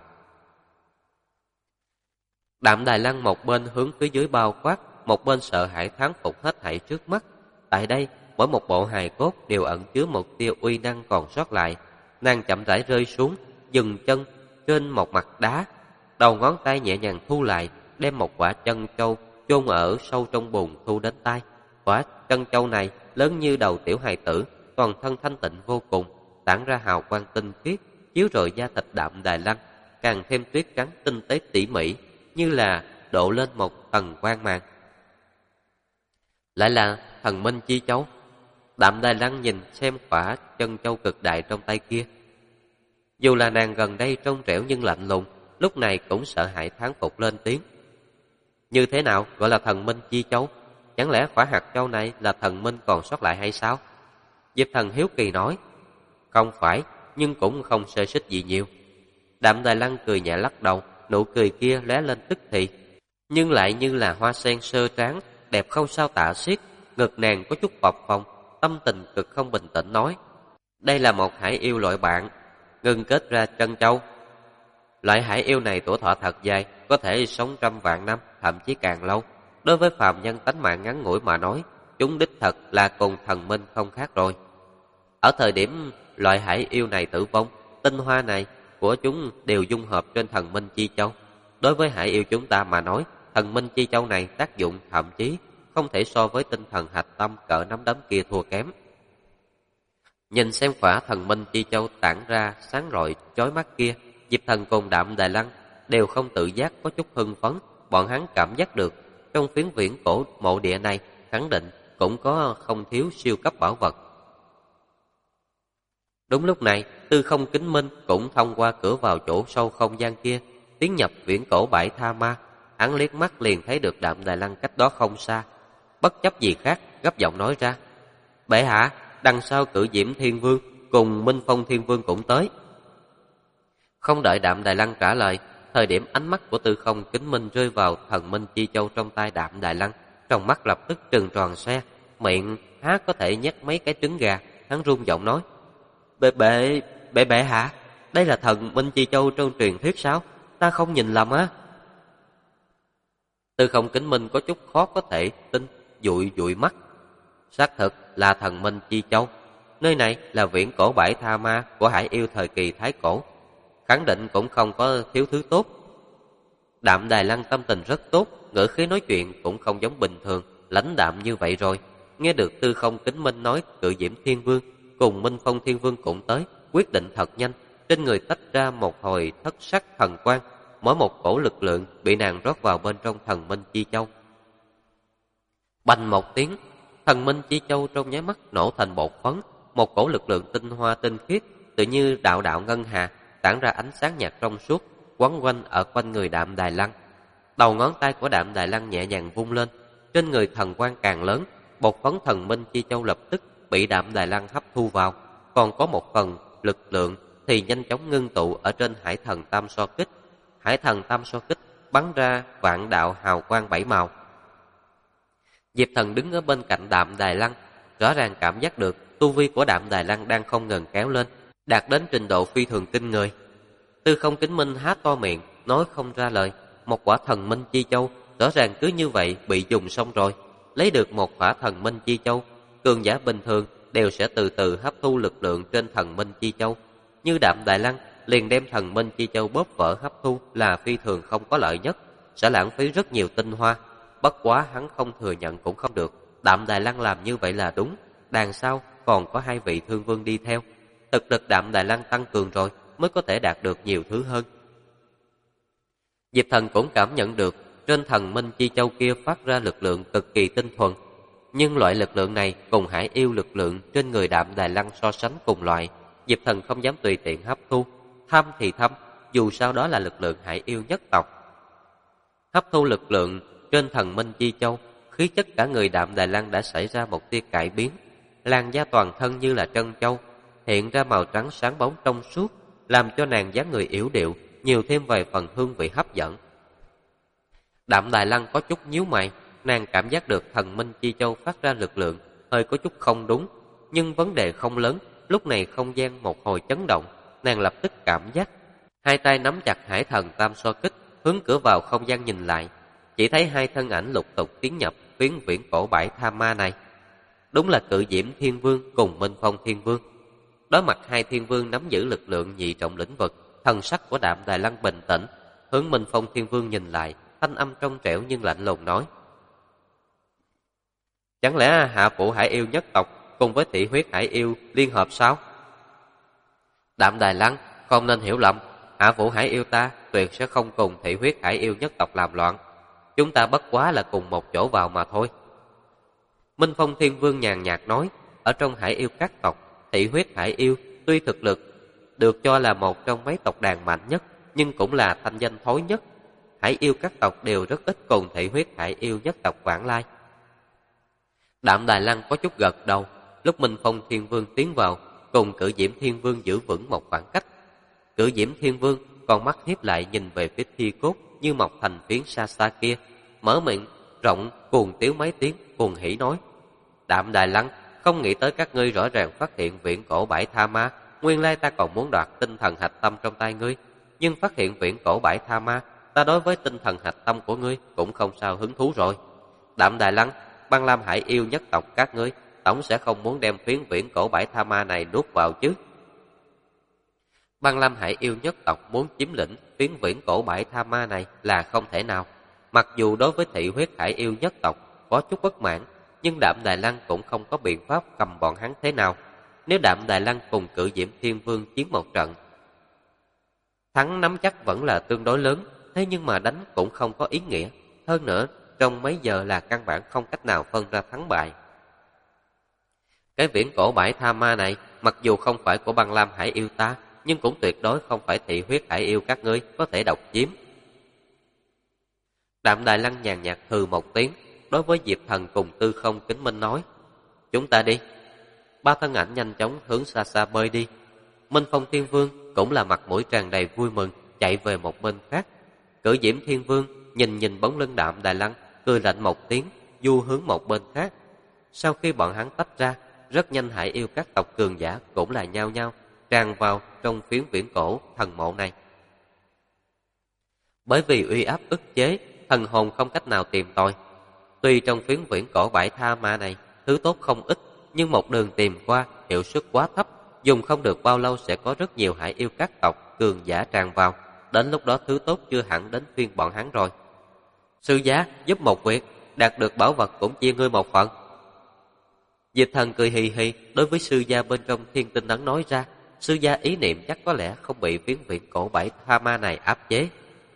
Đạm Đài Lăng một bên hướng phía dưới bao quát, một bên sợ hãi thán phục hết thảy trước mắt. Tại đây, mỗi một bộ hài cốt đều ẩn chứa một tia uy năng còn sót lại. Nàng chậm rãi rơi xuống, dừng chân trên một mặt đá, đầu ngón tay nhẹ nhàng thu lại, đem một quả chân châu chôn ở sâu trong bùn thu đến tay. Quả chân châu này lớn như đầu tiểu hài tử, toàn thân thanh tịnh vô cùng, tản ra hào quang tinh khiết, chiếu rọi da thịt Đạm Đài Lăng, càng thêm tuyết trắng tinh tế tỉ mỉ, như là độ lên một tầng quang mang. Lại là thần minh chi châu. Đạm Đài Lăng nhìn xem quả chân châu cực đại trong tay kia. Dù là nàng gần đây trong trẻo nhưng lạnh lùng, lúc này cũng sợ hãi thán phục lên tiếng. Như thế nào gọi là thần minh chi châu? Chẳng lẽ quả hạt châu này là thần minh còn sót lại hay sao? Diệp Thần hiếu kỳ nói. Không phải, nhưng cũng không xê xích gì nhiều. Đạm Đài Lăng cười nhẹ lắc đầu, nụ cười kia lóe lên tức thì, nhưng lại như là hoa sen sơ tráng, đẹp không sao tả xiết. Ngực nàng có chút phập phồng, tâm tình cực không bình tĩnh nói. Đây là một hải yêu loại bạn, ngưng kết ra chân châu. Loại hải yêu này tuổi thọ thật dài, có thể sống trăm vạn năm, thậm chí càng lâu. Đối với phàm nhân tánh mạng ngắn ngủi mà nói, chúng đích thật là cùng thần minh không khác rồi. Ở thời điểm loại hải yêu này tử vong, tinh hoa này của chúng đều dung hợp trên thần minh chi châu. Đối với hải yêu chúng ta mà nói, thần minh chi châu này tác dụng thậm chí không thể so với tinh thần hạch tâm cỡ nắm đấm kia thua kém. Nhìn xem quả thần minh chi châu tản ra sáng rọi chói mắt kia, Diệp Thần cùng Đạm Đài Lăng đều không tự giác có chút hưng phấn. Bọn hắn cảm giác được trong phiến viễn cổ mộ địa này khẳng định cũng có không thiếu siêu cấp bảo vật. Đúng lúc này, Tư Không Kính Minh cũng thông qua cửa vào chỗ sâu không gian kia, tiến nhập viễn cổ bãi Tha Ma. Hắn liếc mắt liền thấy được Đạm Đài Lăng cách đó không xa, bất chấp gì khác, gấp giọng nói ra: Bệ hạ, đằng sau Cự Diễm Thiên Vương cùng Minh Phong Thiên Vương cũng tới. Không đợi Đạm Đài Lăng trả lời, thời điểm ánh mắt của Tư Không Kính Minh rơi vào thần minh chi châu trong tay Đạm Đài Lăng, trong mắt lập tức trừng tròn xoe, miệng há có thể nhét mấy cái trứng gà. Hắn run giọng nói: Bệ hạ, đây là thần minh chi châu trong truyền thuyết sao? Ta không nhìn lầm á? Tư Không Kính Minh có chút khó có thể tin, dụi mắt. Xác thực là thần minh chi châu. Nơi này là viễn cổ bãi Tha Ma của hải yêu thời kỳ thái cổ. khẳng định cũng không có thiếu thứ tốt. Đạm Đài Lăng tâm tình rất tốt, ngữ khí nói chuyện cũng không giống bình thường, lãnh đạm như vậy rồi. Nghe được Tư Không Kính Minh nói Cự Diễm Thiên Vương cùng Minh Phong Thiên Vương cũng tới, quyết định thật nhanh, trên người tách ra một hồi thất sắc thần quang, mỗi một cổ lực lượng bị nàng rót vào bên trong Thần Minh Chi Châu. Bành một tiếng, Thần Minh Chi Châu trong nháy mắt nổ thành bột phấn, một cổ lực lượng tinh hoa tinh khiết, tự như đạo đạo ngân hà, tản ra ánh sáng nhạt trong suốt, quấn quanh ở quanh người Đạm Đài Lăng. Đầu ngón tay của Đạm Đài Lăng nhẹ nhàng vung lên, trên người thần quang càng lớn, bột phấn Thần Minh Chi Châu lập tức bị Đạm Đài Lăng hấp thu vào, còn có một phần lực lượng thì nhanh chóng ngưng tụ ở trên Hải Thần Tam So Kích. Hải Thần Tam So Kích bắn ra vạn đạo hào quang bảy màu. Diệp Thần đứng ở bên cạnh Đạm Đài Lăng, rõ ràng cảm giác được tu vi của Đạm Đài Lăng đang không ngừng kéo lên, đạt đến trình độ phi thường kinh người. Tư Không Kính Minh há to miệng, nói không ra lời. Một quả Thần Minh Chi Châu rõ ràng cứ như vậy bị dùng xong rồi. Lấy được một quả Thần Minh Chi Châu, cường giả bình thường đều sẽ từ từ hấp thu lực lượng trên Thần Minh Chi Châu. Như Đạm Đài Lăng liền đem Thần Minh Chi Châu bóp vỡ hấp thu là phi thường không có lợi nhất, sẽ lãng phí rất nhiều tinh hoa. Bất quá hắn không thừa nhận cũng không được, Đạm Đài Lăng làm như vậy là đúng. Đằng sau còn có hai vị thương vương đi theo, thực lực Đạm Đài Lăng tăng cường rồi mới có thể đạt được nhiều thứ hơn. Diệp Thần cũng cảm nhận được trên Thần Minh Chi Châu kia phát ra lực lượng cực kỳ tinh thuần, nhưng loại lực lượng này cùng Hải Yêu lực lượng trên người Đạm Đài Lăng so sánh cùng loại, Diệp Thần không dám tùy tiện hấp thu. Thăm thì thăm, dù sao đó là lực lượng Hải Yêu nhất tộc. Hấp thu lực lượng trên Thần Minh Chi Châu, khí chất cả người Đạm Đài Lăng đã xảy ra một tia cải biến. Làn da toàn thân như là trân châu, hiện ra màu trắng sáng bóng trong suốt, làm cho nàng dáng người yểu điệu nhiều thêm vài phần hương vị hấp dẫn. Đạm Đài Lăng có chút nhíu mày, nàng cảm giác được Thần Minh Chi Châu phát ra lực lượng hơi có chút không đúng, nhưng vấn đề không lớn. Lúc này không gian một hồi chấn động, nàng lập tức cảm giác, hai tay nắm chặt Hải Thần Tam So Kích, hướng cửa vào không gian nhìn lại, chỉ thấy hai thân ảnh lục tục tiến nhập phiến viễn cổ bãi tha ma này. Đúng là Cự Diễm Thiên Vương cùng Minh Phong Thiên Vương. Đối mặt hai thiên vương nắm giữ lực lượng nhị trọng lĩnh vực, thần sắc của Đạm Đài Lăng bình tĩnh, hướng Minh Phong Thiên Vương nhìn lại, thanh âm trong trẻo nhưng lạnh lùng nói: chẳng lẽ hạ phụ Hải Yêu nhất tộc cùng với thị huyết Hải Yêu liên hợp sao? Đạm Đài Lăng, không nên hiểu lầm, hạ phụ Hải Yêu ta tuyệt sẽ không cùng thị huyết Hải Yêu nhất tộc làm loạn. Chúng ta bất quá là cùng một chỗ vào mà thôi. Minh Phong Thiên Vương nhàn nhạt nói: ở trong Hải Yêu các tộc, thị huyết Hải Yêu tuy thực lực được cho là một trong mấy tộc đàn mạnh nhất, nhưng cũng là thanh danh thối nhất. Hải Yêu các tộc đều rất ít cùng thị huyết Hải Yêu nhất tộc vãng lai. Đạm Đài Lăng có chút gật đầu. Lúc Minh Phong Thiên Vương tiến vào, cùng Cự Diễm Thiên Vương giữ vững một khoảng cách. Cự Diễm Thiên Vương còn mắt hiếp lại nhìn về phía thi cốt như mọc thành phiến xa xa kia, mở miệng rộng cuồng tiếu mấy tiếng, cuồng hỉ nói: Đạm Đài Lăng, không nghĩ tới các ngươi rõ ràng phát hiện viễn cổ bãi tha ma. Nguyên lai ta còn muốn đoạt tinh thần hạch tâm trong tay ngươi, nhưng phát hiện viễn cổ bãi tha ma, ta đối với tinh thần hạch tâm của ngươi cũng không sao hứng thú rồi. Đạm Đài Lăng, Băng Lam Hải Yêu nhất tộc các ngươi tổng sẽ không muốn đem phiến viễn cổ bãi tha ma này nuốt vào chứ? Băng Lam Hải Yêu nhất tộc muốn chiếm lĩnh phiến viễn cổ bãi tha ma này là không thể nào. Mặc dù đối với thị huyết Hải Yêu nhất tộc có chút bất mãn, nhưng Đạm Đài Lăng cũng không có biện pháp cầm bọn hắn thế nào. Nếu Đạm Đài Lăng cùng Cự Diễm Thiên Vương chiến một trận, thắng nắm chắc vẫn là tương đối lớn, thế nhưng mà đánh cũng không có ý nghĩa. Hơn nữa, trong mấy giờ là căn bản không cách nào phân ra thắng bại. Cái viễn cổ bãi tha ma này, mặc dù không phải của Băng Lam Hải Yêu ta, nhưng cũng tuyệt đối không phải thị huyết Hải Yêu các ngươi có thể độc chiếm. Đạm Đài Lăng nhàn nhạt hừ một tiếng, đối với Diệp Thần cùng Tư Không Kính Minh nói: chúng ta đi. Ba thân ảnh nhanh chóng hướng xa xa bơi đi. Minh Phong Thiên Vương cũng là mặt mũi tràn đầy vui mừng, chạy về một bên khác. Cự Diễm Thiên Vương nhìn bóng lưng Đạm Đài Lăng, cười lạnh một tiếng, du hướng một bên khác. Sau khi bọn hắn tách ra, rất nhanh Hải Yêu các tộc cường giả cũng là nhao nhao tràn vào trong phiến viễn cổ thần mộ này. Bởi vì uy áp ức chế, thần hồn không cách nào tìm tòi. Tuy trong phiến viễn cổ bãi tha ma này thứ tốt không ít, nhưng một đường tìm qua hiệu suất quá thấp, dùng không được bao lâu sẽ có rất nhiều Hải Yêu các tộc cường giả tràn vào. Đến lúc đó thứ tốt chưa hẳn đến phiên bọn hắn rồi. Sư gia giúp một việc, đạt được bảo vật cũng chia ngươi một phần. Diệp Thần cười hì hì đối với sư gia bên trong thiên tinh ấn nói ra. Sư gia ý niệm chắc có lẽ không bị phiến viện cổ bảy tha ma này áp chế.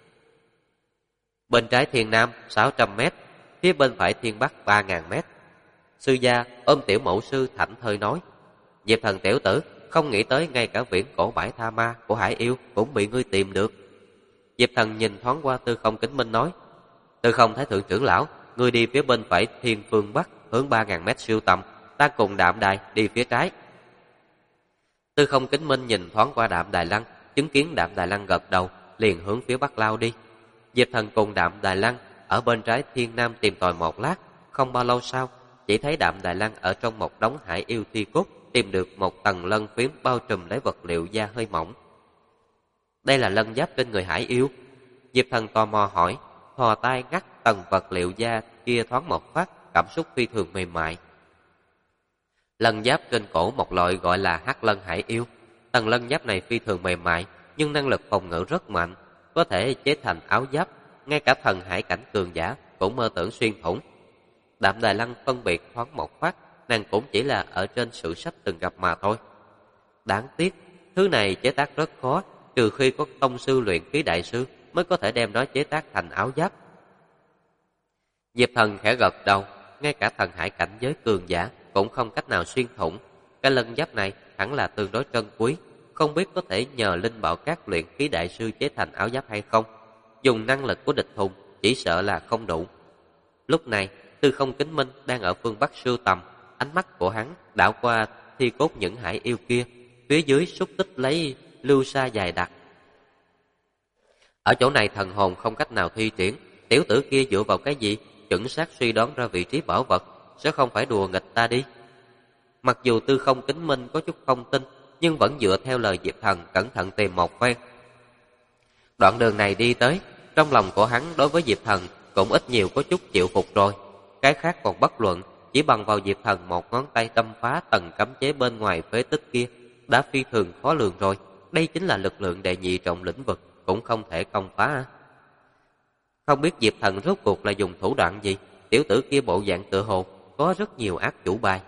Bên trái thiên nam 600 mét, phía bên phải thiên bắc 3.000 mét. Sư gia ôm tiểu mẫu sư thảnh thơi nói. Diệp Thần tiểu tử, không nghĩ tới ngay cả viễn cổ bãi tha ma của Hải Yêu cũng bị ngươi tìm được. Diệp Thần nhìn thoáng qua Tư Không Kính Minh nói. Tư Không Thái thượng trưởng lão, ngươi đi phía bên phải thiên phương bắc hướng 3.000 mét siêu tầm, ta cùng Đạm Đài đi phía trái. Tư Không Kính Minh nhìn thoáng qua Đạm Đài Lăng, chứng kiến Đạm Đài Lăng gật đầu, liền hướng phía bắc lao đi. Diệp Thần cùng Đạm Đài Lăng ở bên trái thiên nam tìm tòi một lát, không bao lâu sau, chỉ thấy Đạm Đài Lăng ở trong một đống hải yêu thi cốt tìm được một tầng lân phiến bao trùm lấy vật liệu da hơi mỏng. Đây là lân giáp trên người hải yêu. Diệp Thần tò mò hỏi, thò tay ngắt tầng vật liệu da kia thoáng một phát, cảm xúc phi thường mềm mại. Lân giáp trên cổ một loại gọi là hắc lân hải yêu. Tầng lân giáp này phi thường mềm mại, nhưng năng lực phòng ngự rất mạnh, có thể chế thành áo giáp, ngay cả thần hải cảnh cường giả cũng mơ tưởng xuyên thủng. Đạm Đài Lăng phân biệt thoáng một phát, nàng cũng chỉ là ở trên sử sách từng gặp mà thôi. Đáng tiếc, thứ này chế tác rất khó, trừ khi có tông sư luyện khí đại sư mới có thể đem nó chế tác thành áo giáp. Diệp Thần khẽ gật đầu, ngay cả thần hải cảnh giới cường giả cũng không cách nào xuyên thủng. Cái lân giáp này hẳn là tương đối trân quý, không biết có thể nhờ linh bảo các luyện khí đại sư chế thành áo giáp hay không. Dùng năng lực của địch thùng chỉ sợ là không đủ. Lúc này, Tư Không Kính Minh đang ở phương bắc sưu tầm, ánh mắt của hắn đảo qua thi cốt những hải yêu kia, phía dưới xúc tích lấy lưu sa dài đặc. Ở chỗ này thần hồn không cách nào thi triển, tiểu tử kia dựa vào cái gì chuẩn xác suy đoán ra vị trí bảo vật, sẽ không phải đùa nghịch ta đi. Mặc dù Tư Không Kính Minh có chút không tin, nhưng vẫn dựa theo lời Diệp Thần cẩn thận tìm một phen. Đoạn đường này đi tới, trong lòng của hắn đối với Diệp Thần cũng ít nhiều có chút chịu phục rồi. Cái khác còn bất luận, chỉ bằng vào Diệp Thần một ngón tay đâm phá tầng cấm chế bên ngoài phế tích kia đã phi thường khó lường rồi. Đây chính là lực lượng đệ nhị trọng lĩnh vực, cũng không thể công phá. Không biết Diệp Thần rốt cuộc là dùng thủ đoạn gì, tiểu tử kia bộ dạng tựa hồ có rất nhiều ác chủ bài.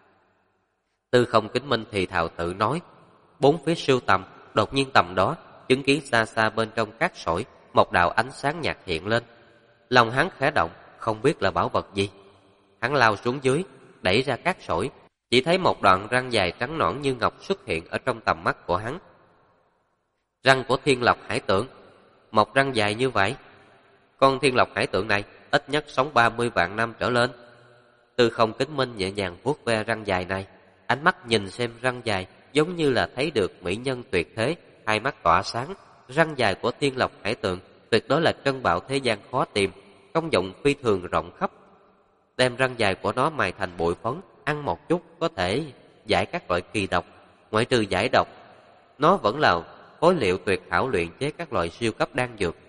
Tư Không Kính Minh thì thào tự nói. Bốn phía sưu tầm, đột nhiên tầm đó chứng kiến xa xa bên trong cát sỏi một đạo ánh sáng nhạt hiện lên. Lòng hắn khẽ động, không biết là bảo vật gì. Hắn lao xuống dưới, đẩy ra cát sỏi, chỉ thấy một đoạn răng dài trắng nõn như ngọc xuất hiện ở trong tầm mắt của hắn. Răng của Thiên Lộc Hải Tượng. Một răng dài như vậy, con Thiên Lộc Hải Tượng này ít nhất sống 30 vạn năm trở lên. Tư Không Kính Minh nhẹ nhàng vuốt ve răng dài này, ánh mắt nhìn xem răng dài giống như là thấy được mỹ nhân tuyệt thế, hai mắt tỏa sáng. Răng dài của Thiên Lộc Hải Tượng tuyệt đối là trân bảo thế gian khó tìm, công dụng phi thường rộng khắp. Đem răng dài của nó mài thành bụi phấn, ăn một chút có thể giải các loại kỳ độc. Ngoại trừ giải độc, nó vẫn là phối liệu tuyệt hảo luyện chế các loại siêu cấp đan dược.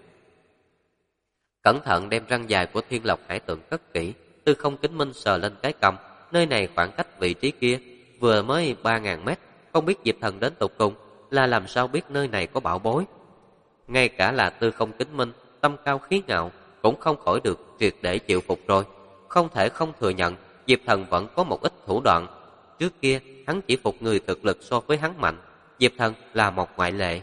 Cẩn thận đem răng dài của Thiên Lộc Hải Tượng cất kỹ, Tư Không Kính Minh sờ lên cái cầm. Nơi này khoảng cách vị trí kia vừa mới 3.000 mét, không biết Diệp Thần đến tột cùng là làm sao biết nơi này có bảo bối. Ngay cả là Tư Không Kính Minh tâm cao khí ngạo cũng không khỏi được triệt để chịu phục rồi. Không thể không thừa nhận Diệp Thần vẫn có một ít thủ đoạn. Trước kia hắn chỉ phục người thực lực so với hắn mạnh, Diệp Thần là một ngoại lệ.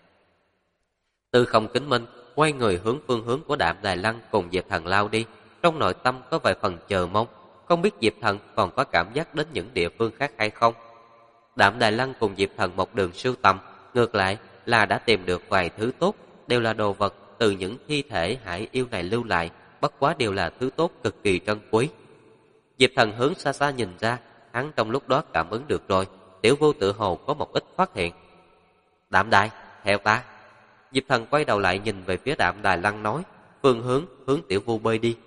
Tư Không Kính Minh quay người hướng phương hướng của Đạm Đài Lăng cùng Diệp Thần lao đi, trong nội tâm có vài phần chờ mong, không biết Diệp Thần còn có cảm giác đến những địa phương khác hay không. Đạm Đài Lăng cùng Diệp Thần một đường sưu tầm, ngược lại là đã tìm được vài thứ tốt, đều là đồ vật từ những thi thể hải yêu này lưu lại, bất quá đều là thứ tốt cực kỳ trân quý. Diệp Thần hướng xa xa nhìn ra, hắn trong lúc đó cảm ứng được rồi, Tiểu Vô tự hồ có một ít phát hiện. Đạm Đài, theo ta. Diệp Thần quay đầu lại nhìn về phía Đạm Đài Lăng nói, phương hướng Tiểu Vô bơi đi.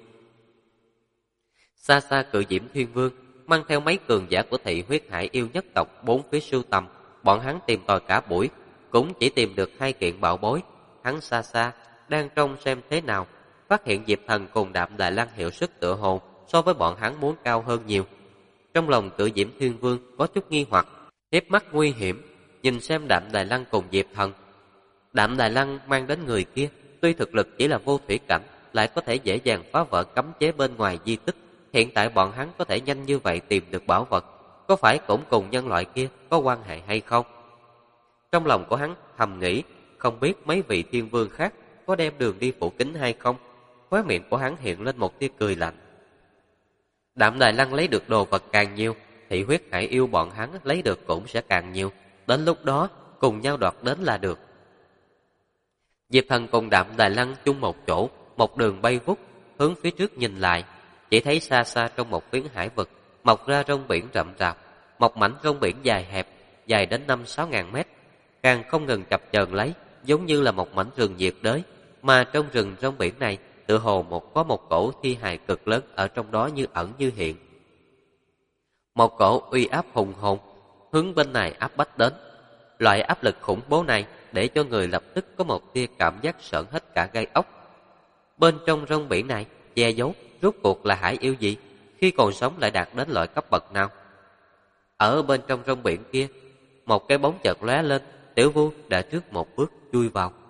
Xa xa Cự Diễm Thiên Vương mang theo mấy cường giả của thị huyết hải yêu nhất tộc bốn phía sưu tầm, bọn hắn tìm tòi cả buổi cũng chỉ tìm được 2 kiện bảo bối. Hắn xa xa đang trông xem thế nào, phát hiện Diệp Thần cùng Đạm Đài Lăng hiệu suất tựa hồ so với bọn hắn muốn cao hơn nhiều. Trong lòng Cự Diễm Thiên Vương có chút nghi hoặc, hiếp mắt nguy hiểm nhìn xem Đạm Đài Lăng cùng Diệp Thần. Đạm Đài Lăng mang đến người kia, tuy thực lực chỉ là vô thủy cảnh, lại có thể dễ dàng phá vỡ cấm chế bên ngoài di tích. Hiện tại bọn hắn có thể nhanh như vậy tìm được bảo vật, có phải cũng cùng nhân loại kia có quan hệ hay không? Trong lòng của hắn thầm nghĩ, không biết mấy vị thiên vương khác có đem đường đi phủ kính hay không. Khóe miệng của hắn hiện lên một tia cười lạnh. Đạm Đài Lăng lấy được đồ vật càng nhiều, thị huyết hải yêu bọn hắn lấy được cũng sẽ càng nhiều. Đến lúc đó cùng nhau đoạt đến là được. Diệp Thần cùng Đạm Đài Lăng chung một chỗ, một đường bay vút, hướng phía trước nhìn lại, chỉ thấy xa xa trong một phiến hải vực mọc ra rong biển rậm rạp, một mảnh rong biển dài hẹp, dài đến 5-6 ngàn mét, càng không ngừng chập chờn lấy, giống như là một mảnh rừng nhiệt đới, mà trong rừng rong biển này tựa hồ có một cổ thi hài cực lớn ở trong đó như ẩn như hiện. Một cổ uy áp hùng hồn hướng bên này áp bách đến. Loại áp lực khủng bố này để cho người lập tức có một tia cảm giác sởn hết cả gai ốc. Bên trong rong biển này che giấu rốt cuộc là hải yêu gì, khi còn sống lại đạt đến loại cấp bậc nào? Ở bên trong rong biển kia, một cái bóng chợt lóe lên, Tiểu Vu đã trước một bước chui vào.